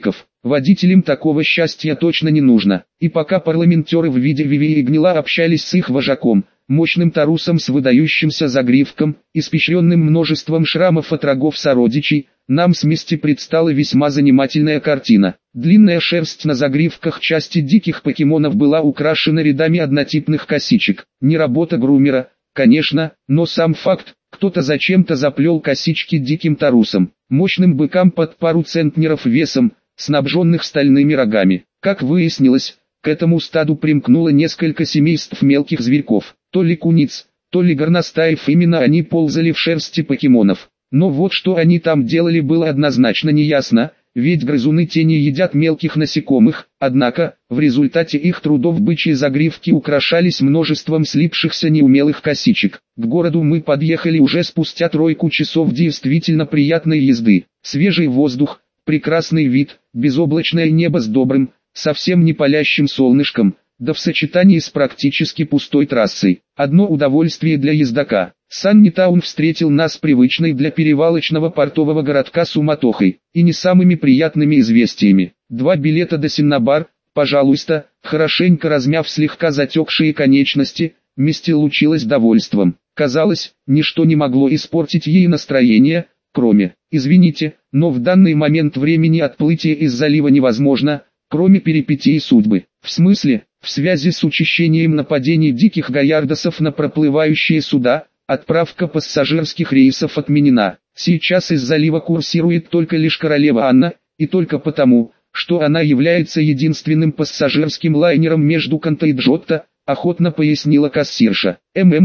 Водителям такого счастья точно не нужно. И пока парламентеры в виде Виви и Гнила общались с их вожаком, мощным тарусом с выдающимся загривком, испещренным множеством шрамов от рогов сородичей, нам с Мисти предстала весьма занимательная картина. Длинная шерсть на загривках части диких покемонов была украшена рядами однотипных косичек. Не работа грумера, конечно, но сам факт, кто-то зачем-то заплел косички диким тарусом, мощным быкам под пару центнеров весом, снабженных стальными рогами. Как выяснилось, к этому стаду примкнуло несколько семейств мелких зверьков, то ли куниц, то ли горностаев, именно они ползали в шерсти покемонов. Но вот что они там делали, было однозначно неясно, ведь грызуны тени едят мелких насекомых, однако, в результате их трудов бычьи загривки украшались множеством слипшихся неумелых косичек. К городу мы подъехали уже спустя 3 часов действительно приятной езды. Свежий воздух, прекрасный вид, безоблачное небо с добрым, совсем не палящим солнышком, да в сочетании с практически пустой трассой. Одно удовольствие для ездока. Саннитаун встретил нас привычной для перевалочного портового городка суматохой и не самыми приятными известиями. 2 билета до Синнабар, пожалуйста. Хорошенько размяв слегка затекшие конечности, Мисти лучилась довольством. Казалось, ничто не могло испортить ей настроение, кроме, извините, но в данный момент времени отплытие из залива невозможно, кроме перипетий судьбы. В смысле, в связи с учащением нападений диких гаярдосов на проплывающие суда, отправка пассажирских рейсов отменена. Сейчас из залива курсирует только лишь Королева Анна, и только потому, что она является единственным пассажирским лайнером между Канто и Джотто, охотно пояснила кассирша.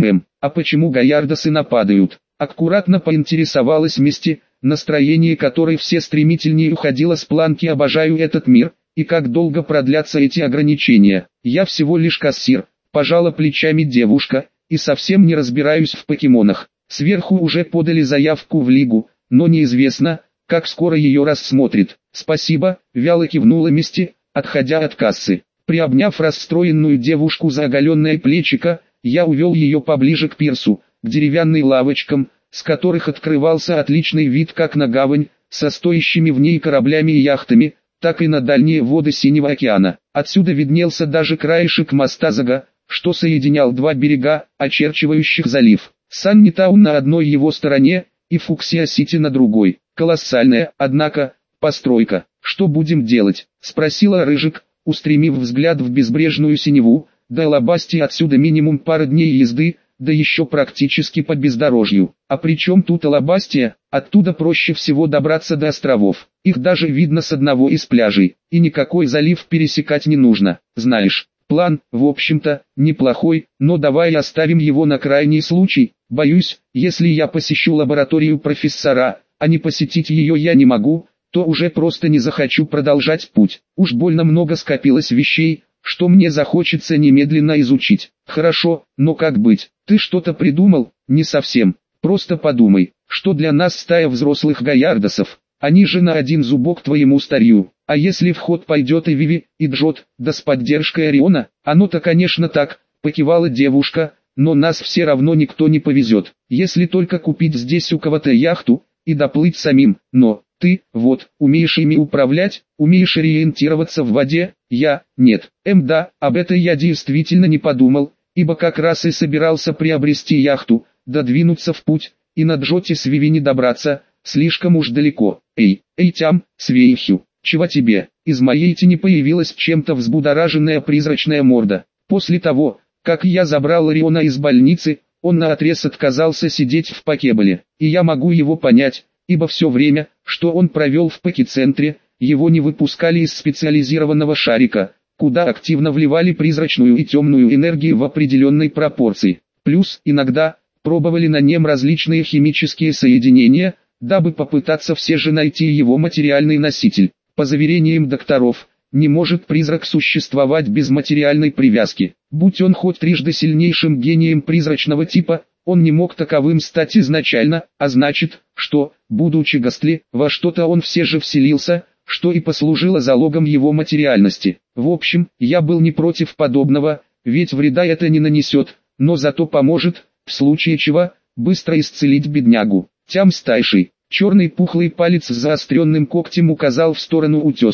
А почему гаярдосы нападают? Аккуратно поинтересовалась Мисти, настроение которой все стремительнее уходило с планки «Обожаю этот мир», и как долго продлятся эти ограничения. Я всего лишь кассир, пожала плечами девушка, и совсем не разбираюсь в покемонах. Сверху уже подали заявку в лигу, но неизвестно, как скоро ее рассмотрит. Спасибо, вяло кивнула Мисти, отходя от кассы. Приобняв расстроенную девушку за оголенное плечико, я увел ее поближе к пирсу, к деревянным лавочкам, с которых открывался отличный вид как на гавань, со стоящими в ней кораблями и яхтами, так и на дальние воды Синего океана. Отсюда виднелся даже краешек моста Зага, что соединял 2 берега, очерчивающих залив. Саннитаун на одной его стороне, и Фуксия-Сити на другой. Колоссальная, однако, постройка. «Что будем делать?» – спросила Рыжик, устремив взгляд в безбрежную синеву. До Алабасти отсюда минимум пара дней езды, да еще практически по бездорожью. А при чем тут Алабастия? Оттуда проще всего добраться до островов. Их даже видно с одного из пляжей. И никакой залив пересекать не нужно. Знаешь, план, в общем-то, неплохой, но давай оставим его на крайний случай. Боюсь, если я посещу лабораторию профессора, а не посетить ее я не могу, то уже просто не захочу продолжать путь. Уж больно много скопилось вещей, что мне захочется немедленно изучить. Хорошо, но как быть? Ты что-то придумал? Не совсем. Просто подумай, что для нас стая взрослых гаярдосов. Они же на один зубок твоему старью. А если в ход пойдет и Виви, и Джот, да с поддержкой Ориона? Оно-то конечно так, покивала девушка, но нас все равно никто не повезет. Если только купить здесь у кого-то яхту, и доплыть самим. Но, ты, вот, умеешь ими управлять, умеешь ориентироваться в воде, я, нет. Да, об этом я действительно не подумал, ибо как раз и собирался приобрести яхту, двинуться в путь, и на Джоте с Виви не добраться, слишком уж далеко. Эй, тям, Свейхю, чего тебе? Из моей тени появилась чем-то взбудораженная призрачная морда. После того, как я забрал Ориона из больницы, он наотрез отказался сидеть в Покеболе, и я могу его понять, ибо все время, что он провел в Поки-центре, его не выпускали из специализированного шарика, куда активно вливали призрачную и темную энергию в определенной пропорции. Плюс, иногда, пробовали на нем различные химические соединения, дабы попытаться все же найти его материальный носитель. По заверениям докторов, не может призрак существовать без материальной привязки. Будь он хоть трижды сильнейшим гением призрачного типа, он не мог таковым стать изначально, а значит, что, будучи Гастли, во что-то он все же вселился, что и послужило залогом его материальности. В общем, я был не против подобного, ведь вреда это не нанесет, но зато поможет, в случае чего, быстро исцелить беднягу. Тям стайший, черный пухлый палец с заостренным когтем указал в сторону утеса,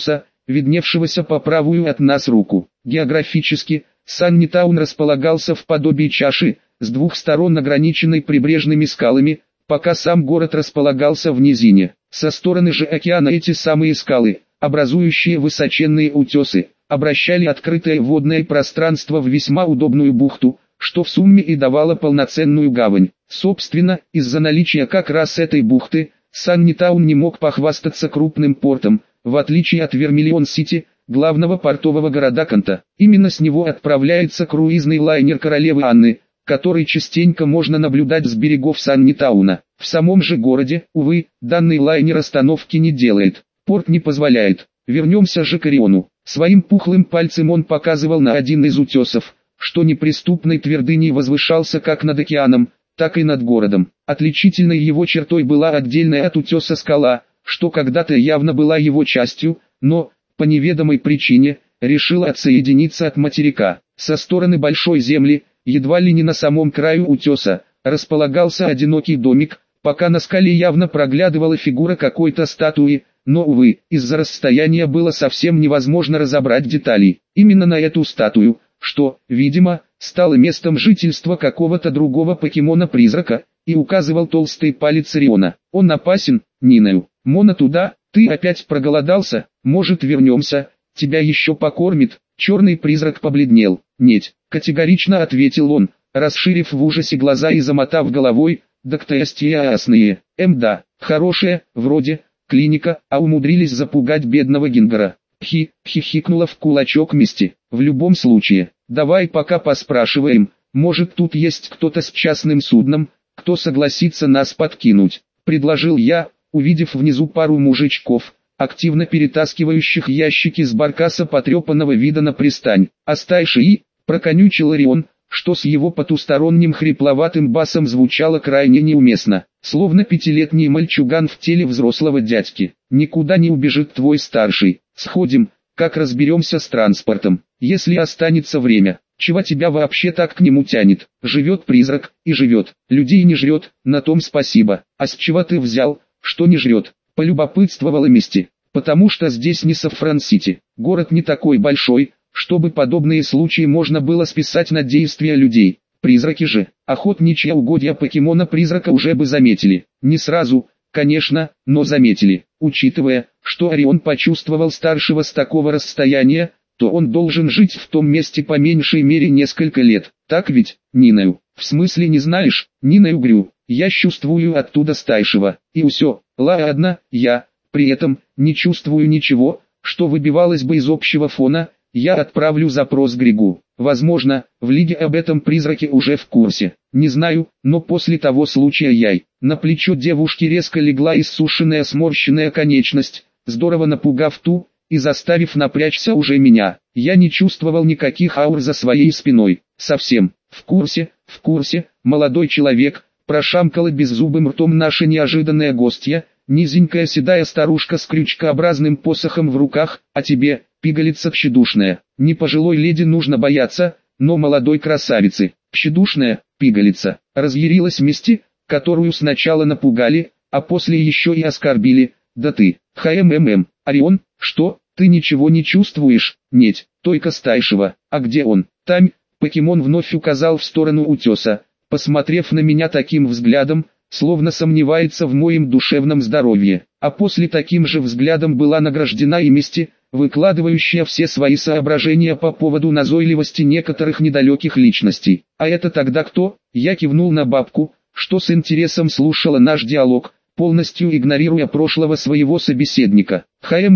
видневшегося по правую от нас руку. Географически, Саннитаун располагался в подобии чаши, с двух сторон ограниченной прибрежными скалами, пока сам город располагался в низине. Со стороны же океана эти самые скалы, образующие высоченные утесы, обращали открытое водное пространство в весьма удобную бухту, что в сумме и давало полноценную гавань. Собственно, из-за наличия как раз этой бухты, Саннитаун не мог похвастаться крупным портом, в отличие от Вермиллион-Сити, главного портового города Канта. Именно с него отправляется круизный лайнер королевы Анны, который частенько можно наблюдать с берегов Саннитауна. В самом же городе, увы, данный лайнер остановки не делает, порт не позволяет. Вернемся же к Ориону. Своим пухлым пальцем он показывал на один из утесов, что неприступной твердыней возвышался как над океаном, так и над городом. Отличительной его чертой была отдельная от утеса скала, что когда-то явно была его частью, но, по неведомой причине, решила отсоединиться от материка. Со стороны большой земли, едва ли не на самом краю утеса, располагался одинокий домик, пока на скале явно проглядывала фигура какой-то статуи, но, увы, из-за расстояния было совсем невозможно разобрать деталей. Именно на эту статую, что, видимо, стало местом жительства какого-то другого покемона-призрака, и указывал толстый палец Ориона. Он опасен, Ниною. Мона туда, ты опять проголодался, может вернемся, тебя еще покормит. Черный призрак побледнел. Нет, категорично ответил он, расширив в ужасе глаза и замотав головой, да кто есть ясные. Да, хорошая, вроде, клиника, а умудрились запугать бедного Гингера. Хихикнула в кулачок Мисти. В любом случае, давай пока поспрашиваем, может тут есть кто-то с частным судном, кто согласится нас подкинуть, предложил я, увидев внизу пару мужичков, активно перетаскивающих ящики с баркаса потрепанного вида на пристань. «Остайши и», проконючил Орион, что с его потусторонним хрипловатым басом звучало крайне неуместно, словно пятилетний мальчуган в теле взрослого дядьки. «Никуда не убежит твой старший, сходим, как разберемся с транспортом, если останется время. Чего тебя вообще так к нему тянет? Живет призрак, и живет, людей не жрет, на том спасибо. А с чего ты взял, что не жрет?» Полюбопытствовала Мисти. «Потому что здесь не Сафран-Сити, город не такой большой, чтобы подобные случаи можно было списать на действия людей. Призраки же, охотничьи угодья покемона-призрака уже бы заметили. Не сразу, конечно, но заметили. Учитывая, что Орион почувствовал старшего с такого расстояния, то он должен жить в том месте по меньшей мере несколько лет. Так ведь, Ниною? В смысле не знаешь, Ниною Грю? Я чувствую оттуда старшего, и усё, ладно, я, при этом, не чувствую ничего, что выбивалось бы из общего фона. Я отправлю запрос Григу. Возможно, в Лиге об этом призраке уже в курсе. Не знаю, но после того случая яй. На плечо девушки резко легла иссушенная сморщенная конечность, здорово напугав ту, и заставив напрячься уже меня. Я не чувствовал никаких аур за своей спиной. Совсем. В курсе, молодой человек, прошамкала беззубым ртом наша неожиданная гостья, низенькая седая старушка с крючкообразным посохом в руках. А тебе, пигалица тщедушная, не пожилой леди нужно бояться, но молодой красавицы. Тщедушная, пигалица, разъярилась Мисти, которую сначала напугали, а после еще и оскорбили. Да ты, Орион, что, ты ничего не чувствуешь? Нет, только старшего. А где он? Там, покемон вновь указал в сторону утеса, посмотрев на меня таким взглядом, словно сомневается в моем душевном здоровье. А после таким же взглядом была награждена и Мисти, выкладывающая все свои соображения по поводу назойливости некоторых недалеких личностей. А это тогда кто? Я кивнул на бабку, что с интересом слушала наш диалог, полностью игнорируя прошлого своего собеседника.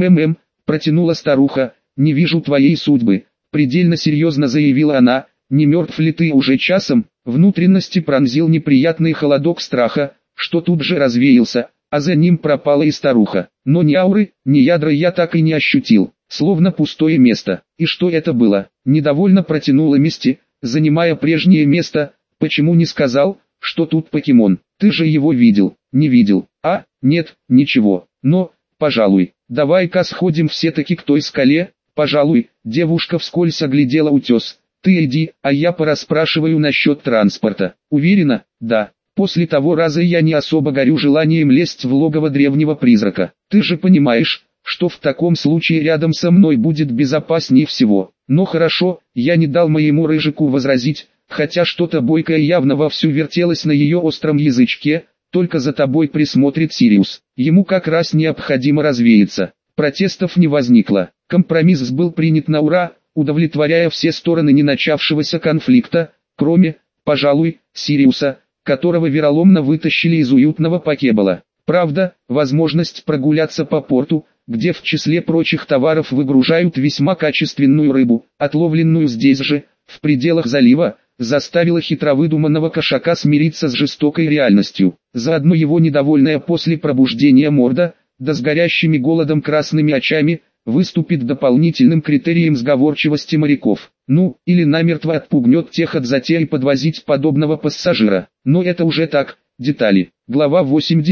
Протянула старуха, не вижу твоей судьбы, предельно серьезно заявила она, не мертв ли ты уже часом? Внутренности пронзил неприятный холодок страха, что тут же развеялся, а за ним пропала и старуха. Но ни ауры, ни ядра я так и не ощутил, словно пустое место. И что это было? Недовольно протянула Мисти, занимая прежнее место. Почему не сказал, что тут покемон? Ты же его видел. Не видел. А, нет, ничего. Но, пожалуй, давай-ка сходим все-таки к той скале. Пожалуй, девушка вскользь оглядела утес. Ты иди, а я порасспрашиваю насчет транспорта. Уверена? Да. После того раза я не особо горю желанием лезть в логово древнего призрака. Ты же понимаешь, что в таком случае рядом со мной будет безопаснее всего. Но хорошо, я не дал моему рыжику возразить, хотя что-то бойкое явно вовсю вертелось на ее остром язычке. Только за тобой присмотрит Сириус. Ему как раз необходимо развеяться. Протестов не возникло. Компромисс был принят на ура, удовлетворяя все стороны не начавшегося конфликта, кроме, пожалуй, Сириуса, которого вероломно вытащили из уютного покебола. Правда, возможность прогуляться по порту, где в числе прочих товаров выгружают весьма качественную рыбу, отловленную здесь же, в пределах залива, заставила хитро выдуманного кошака смириться с жестокой реальностью. Заодно его недовольная после пробуждения морда, да с горящими голодом красными очами, выступит дополнительным критерием сговорчивости моряков. Ну, или намертво отпугнет тех от затеи подвозить подобного пассажира. Но это уже так, детали. Глава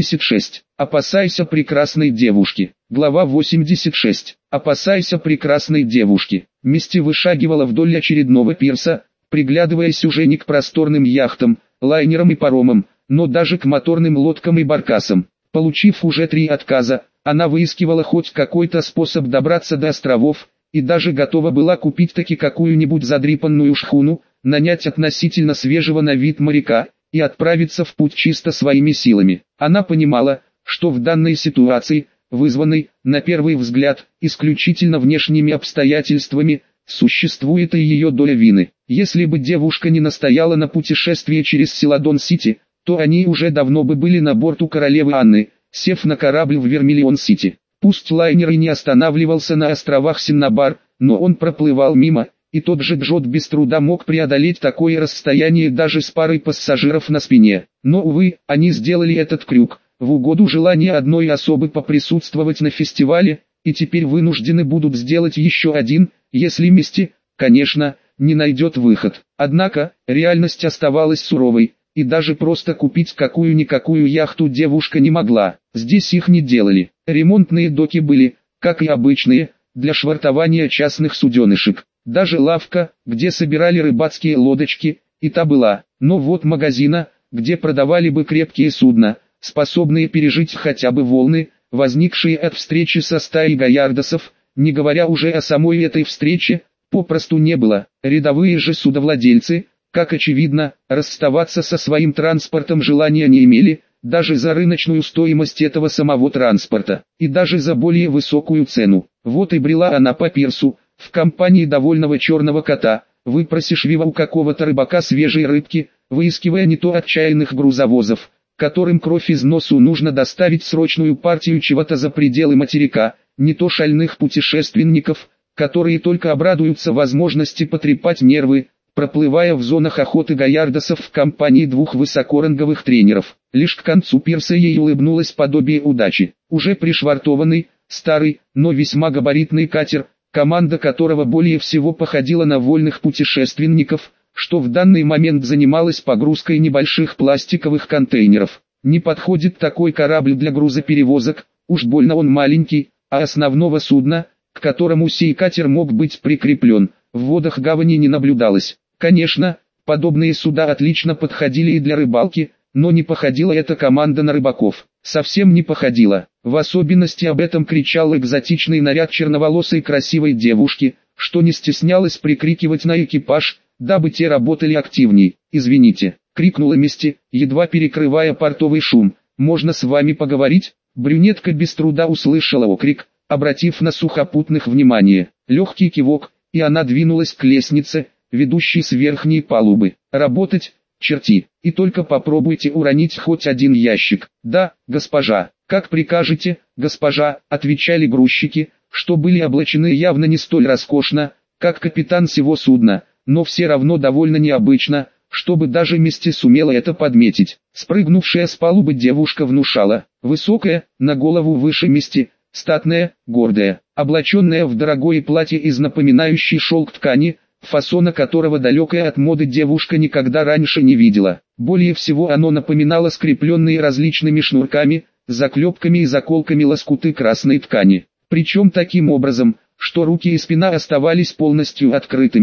86. Опасайся прекрасной девушки. Глава 86. Опасайся прекрасной девушки. Мисти вышагивала вдоль очередного пирса, приглядываясь уже не к просторным яхтам, лайнерам и паромам, но даже к моторным лодкам и баркасам. Получив уже 3 отказа, она выискивала хоть какой-то способ добраться до островов, и даже готова была купить таки какую-нибудь задрипанную шхуну, нанять относительно свежего на вид моряка, и отправиться в путь чисто своими силами. Она понимала, что в данной ситуации, вызванной, на первый взгляд, исключительно внешними обстоятельствами, существует и ее доля вины. Если бы девушка не настояла на путешествии через Селадон-Сити, то они уже давно бы были на борту королевы Анны, сев на корабль в Вермиллион-Сити. Пусть лайнер и не останавливался на островах Синнабар, но он проплывал мимо, и тот же Джот без труда мог преодолеть такое расстояние даже с парой пассажиров на спине. Но, увы, они сделали этот крюк, в угоду желания одной особы поприсутствовать на фестивале, и теперь вынуждены будут сделать еще один, если Мисти, конечно, не найдет выход. Однако, реальность оставалась суровой, и даже просто купить какую-никакую яхту девушка не могла. Здесь их не делали. Ремонтные доки были, как и обычные, для швартования частных суденышек. Даже лавка, где собирали рыбацкие лодочки, и та была. Но вот магазина, где продавали бы крепкие судна, способные пережить хотя бы волны, возникшие от встречи со стаей гаярдосов, не говоря уже о самой этой встрече, попросту не было. Рядовые же судовладельцы, как очевидно, расставаться со своим транспортом желания не имели, даже за рыночную стоимость этого самого транспорта, и даже за более высокую цену. Вот и брела она по пирсу, в компании довольного черного кота, выпросишь у какого-то рыбака свежей рыбки, выискивая не то отчаянных грузовозов, которым кровь из носу нужно доставить срочную партию чего-то за пределы материка, не то шальных путешественников, которые только обрадуются возможности потрепать нервы, проплывая в зонах охоты гаярдосов в компании 2 высокоранговых тренеров. Лишь к концу пирса ей улыбнулось подобие удачи. Уже пришвартованный, старый, но весьма габаритный катер, команда которого более всего походила на вольных путешественников, что в данный момент занималась погрузкой небольших пластиковых контейнеров. Не подходит такой корабль для грузоперевозок, уж больно он маленький, а основного судна, к которому сей катер мог быть прикреплен, в водах гавани не наблюдалось. Конечно, подобные суда отлично подходили и для рыбалки, но не походила эта команда на рыбаков. Совсем не походила. В особенности об этом кричал экзотичный наряд черноволосой красивой девушки, что не стеснялась прикрикивать на экипаж, дабы те работали активней. «Извините», — крикнула Мисти, едва перекрывая портовый шум. «Можно с вами поговорить?» Брюнетка без труда услышала окрик, обратив на сухопутных внимание. Легкий кивок, и она двинулась к лестнице, ведущей с верхней палубы. «Работать, черти, и только попробуйте уронить хоть один ящик». «Да, госпожа». «Как прикажете, госпожа», — отвечали грузчики, что были облачены явно не столь роскошно, как капитан сего судна, но все равно довольно необычно, чтобы даже Мисти сумела это подметить. Спрыгнувшая с палубы девушка внушала, высокая, на голову выше Мисти, статная, гордая, облаченная в дорогое платье из напоминающей шелк ткани, фасона которого далекая от моды девушка никогда раньше не видела. Более всего оно напоминало скрепленные различными шнурками, заклепками и заколками лоскуты красной ткани. Причем таким образом, что руки и спина оставались полностью открытыми,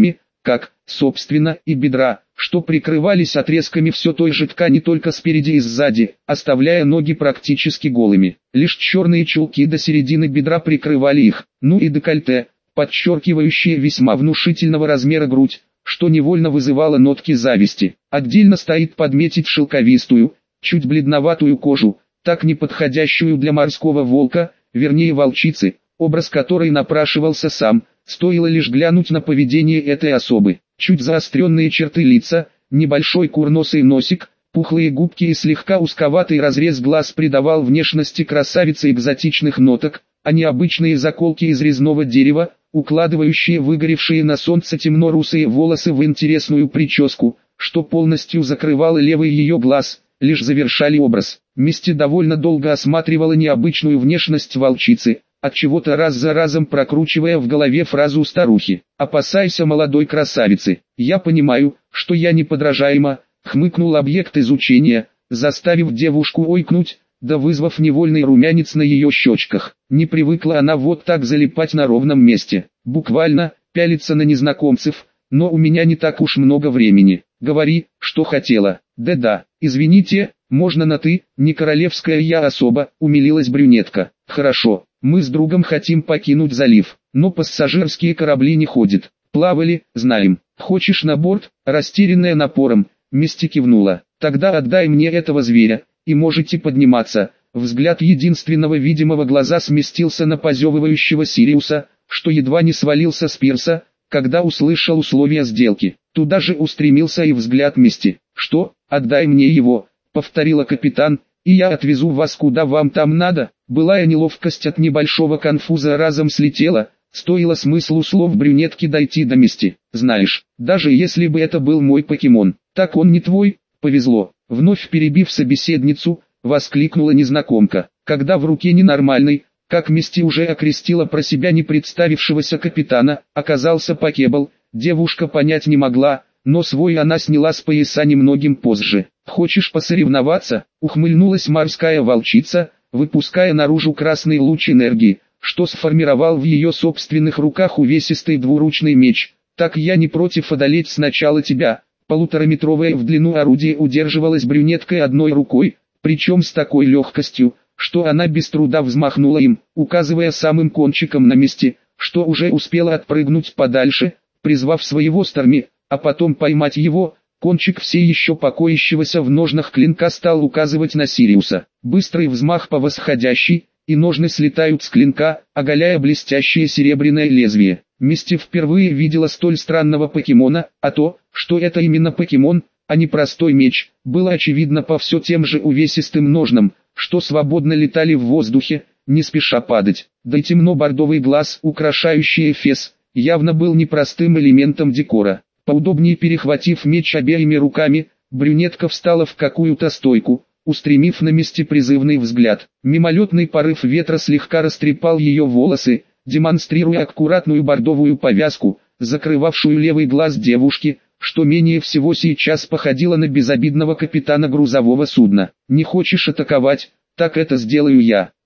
как, собственно, и бедра, что прикрывались отрезками все той же ткани только спереди и сзади, оставляя ноги практически голыми. Лишь черные чулки до середины бедра прикрывали их, ну и декольте, подчеркивающее весьма внушительного размера грудь, что невольно вызывало нотки зависти. Отдельно стоит подметить шелковистую, чуть бледноватую кожу, так не подходящую для морского волка, вернее волчицы, образ которой напрашивался сам, стоило лишь глянуть на поведение этой особы. Чуть заостренные черты лица, небольшой курносый носик, пухлые губки и слегка узковатый разрез глаз придавал внешности красавицы экзотичных ноток, а не обычные заколки из резного дерева, укладывающие выгоревшие на солнце темно-русые волосы в интересную прическу, что полностью закрывало левый ее глаз, лишь завершали образ. Мисти довольно долго осматривала необычную внешность волчицы, отчего-то раз за разом прокручивая в голове фразу старухи: «Опасайся молодой красавицы». «Я понимаю, что я неподражаема», — хмыкнул объект изучения, заставив девушку ойкнуть, да вызвав невольный румянец на ее щечках. Не привыкла она вот так залипать на ровном месте, буквально, пялиться на незнакомцев, но у меня не так уж много времени. Говори, что хотела. Да-да, извините, можно на «ты», не королевская я особа, умилилась брюнетка. Хорошо, мы с другом хотим покинуть залив, но пассажирские корабли не ходят. Плавали, знаем. Хочешь на борт? Растерянная напором, Мисти кивнула. Тогда отдай мне этого зверя, и можете подниматься. Взгляд единственного видимого глаза сместился на позевывающего Сириуса, что едва не свалился с пирса, когда услышал условия сделки. Туда же устремился и взгляд Мисти. «Что? Отдай мне его», — повторила капитан, «и я отвезу вас куда вам там надо». Былая неловкость от небольшого конфуза разом слетела, стоило смыслу слов брюнетки дойти до Мисти. «Знаешь, даже если бы это был мой покемон, так он не твой, повезло». Вновь перебив собеседницу, воскликнула незнакомка, когда в руке ненормальный, как Мисти уже окрестила про себя не представившегося капитана, оказался покебл. Девушка понять не могла, но свой она сняла с пояса немногим позже. «Хочешь посоревноваться?» — ухмыльнулась морская волчица, выпуская наружу красный луч энергии, что сформировал в ее собственных руках увесистый двуручный меч. «Так я не против одолеть сначала тебя». Полутораметровое в длину орудие удерживалось брюнеткой одной рукой, причем с такой легкостью, что она без труда взмахнула им, указывая самым кончиком на месте, что уже успела отпрыгнуть подальше, призвав своего Старми, а потом поймать его. Кончик все еще покоящегося в ножнах клинка стал указывать на Сириуса. Быстрый взмах по восходящей, и ножны слетают с клинка, оголяя блестящее серебряное лезвие. Мисти впервые видела столь странного покемона, а то, что это именно покемон, а не простой меч, было очевидно по все тем же увесистым ножнам, что свободно летали в воздухе, не спеша падать. Да и темно-бордовый глаз, украшающий эфес, явно был непростым элементом декора. Поудобнее перехватив меч обеими руками, брюнетка встала в какую-то стойку, устремив на Мисти призывный взгляд. Мимолетный порыв ветра слегка растрепал ее волосы, демонстрируя аккуратную бордовую повязку, закрывавшую левый глаз девушки, что менее всего сейчас походило на безобидного капитана грузового судна. «Не хочешь атаковать? Так это сделаю я».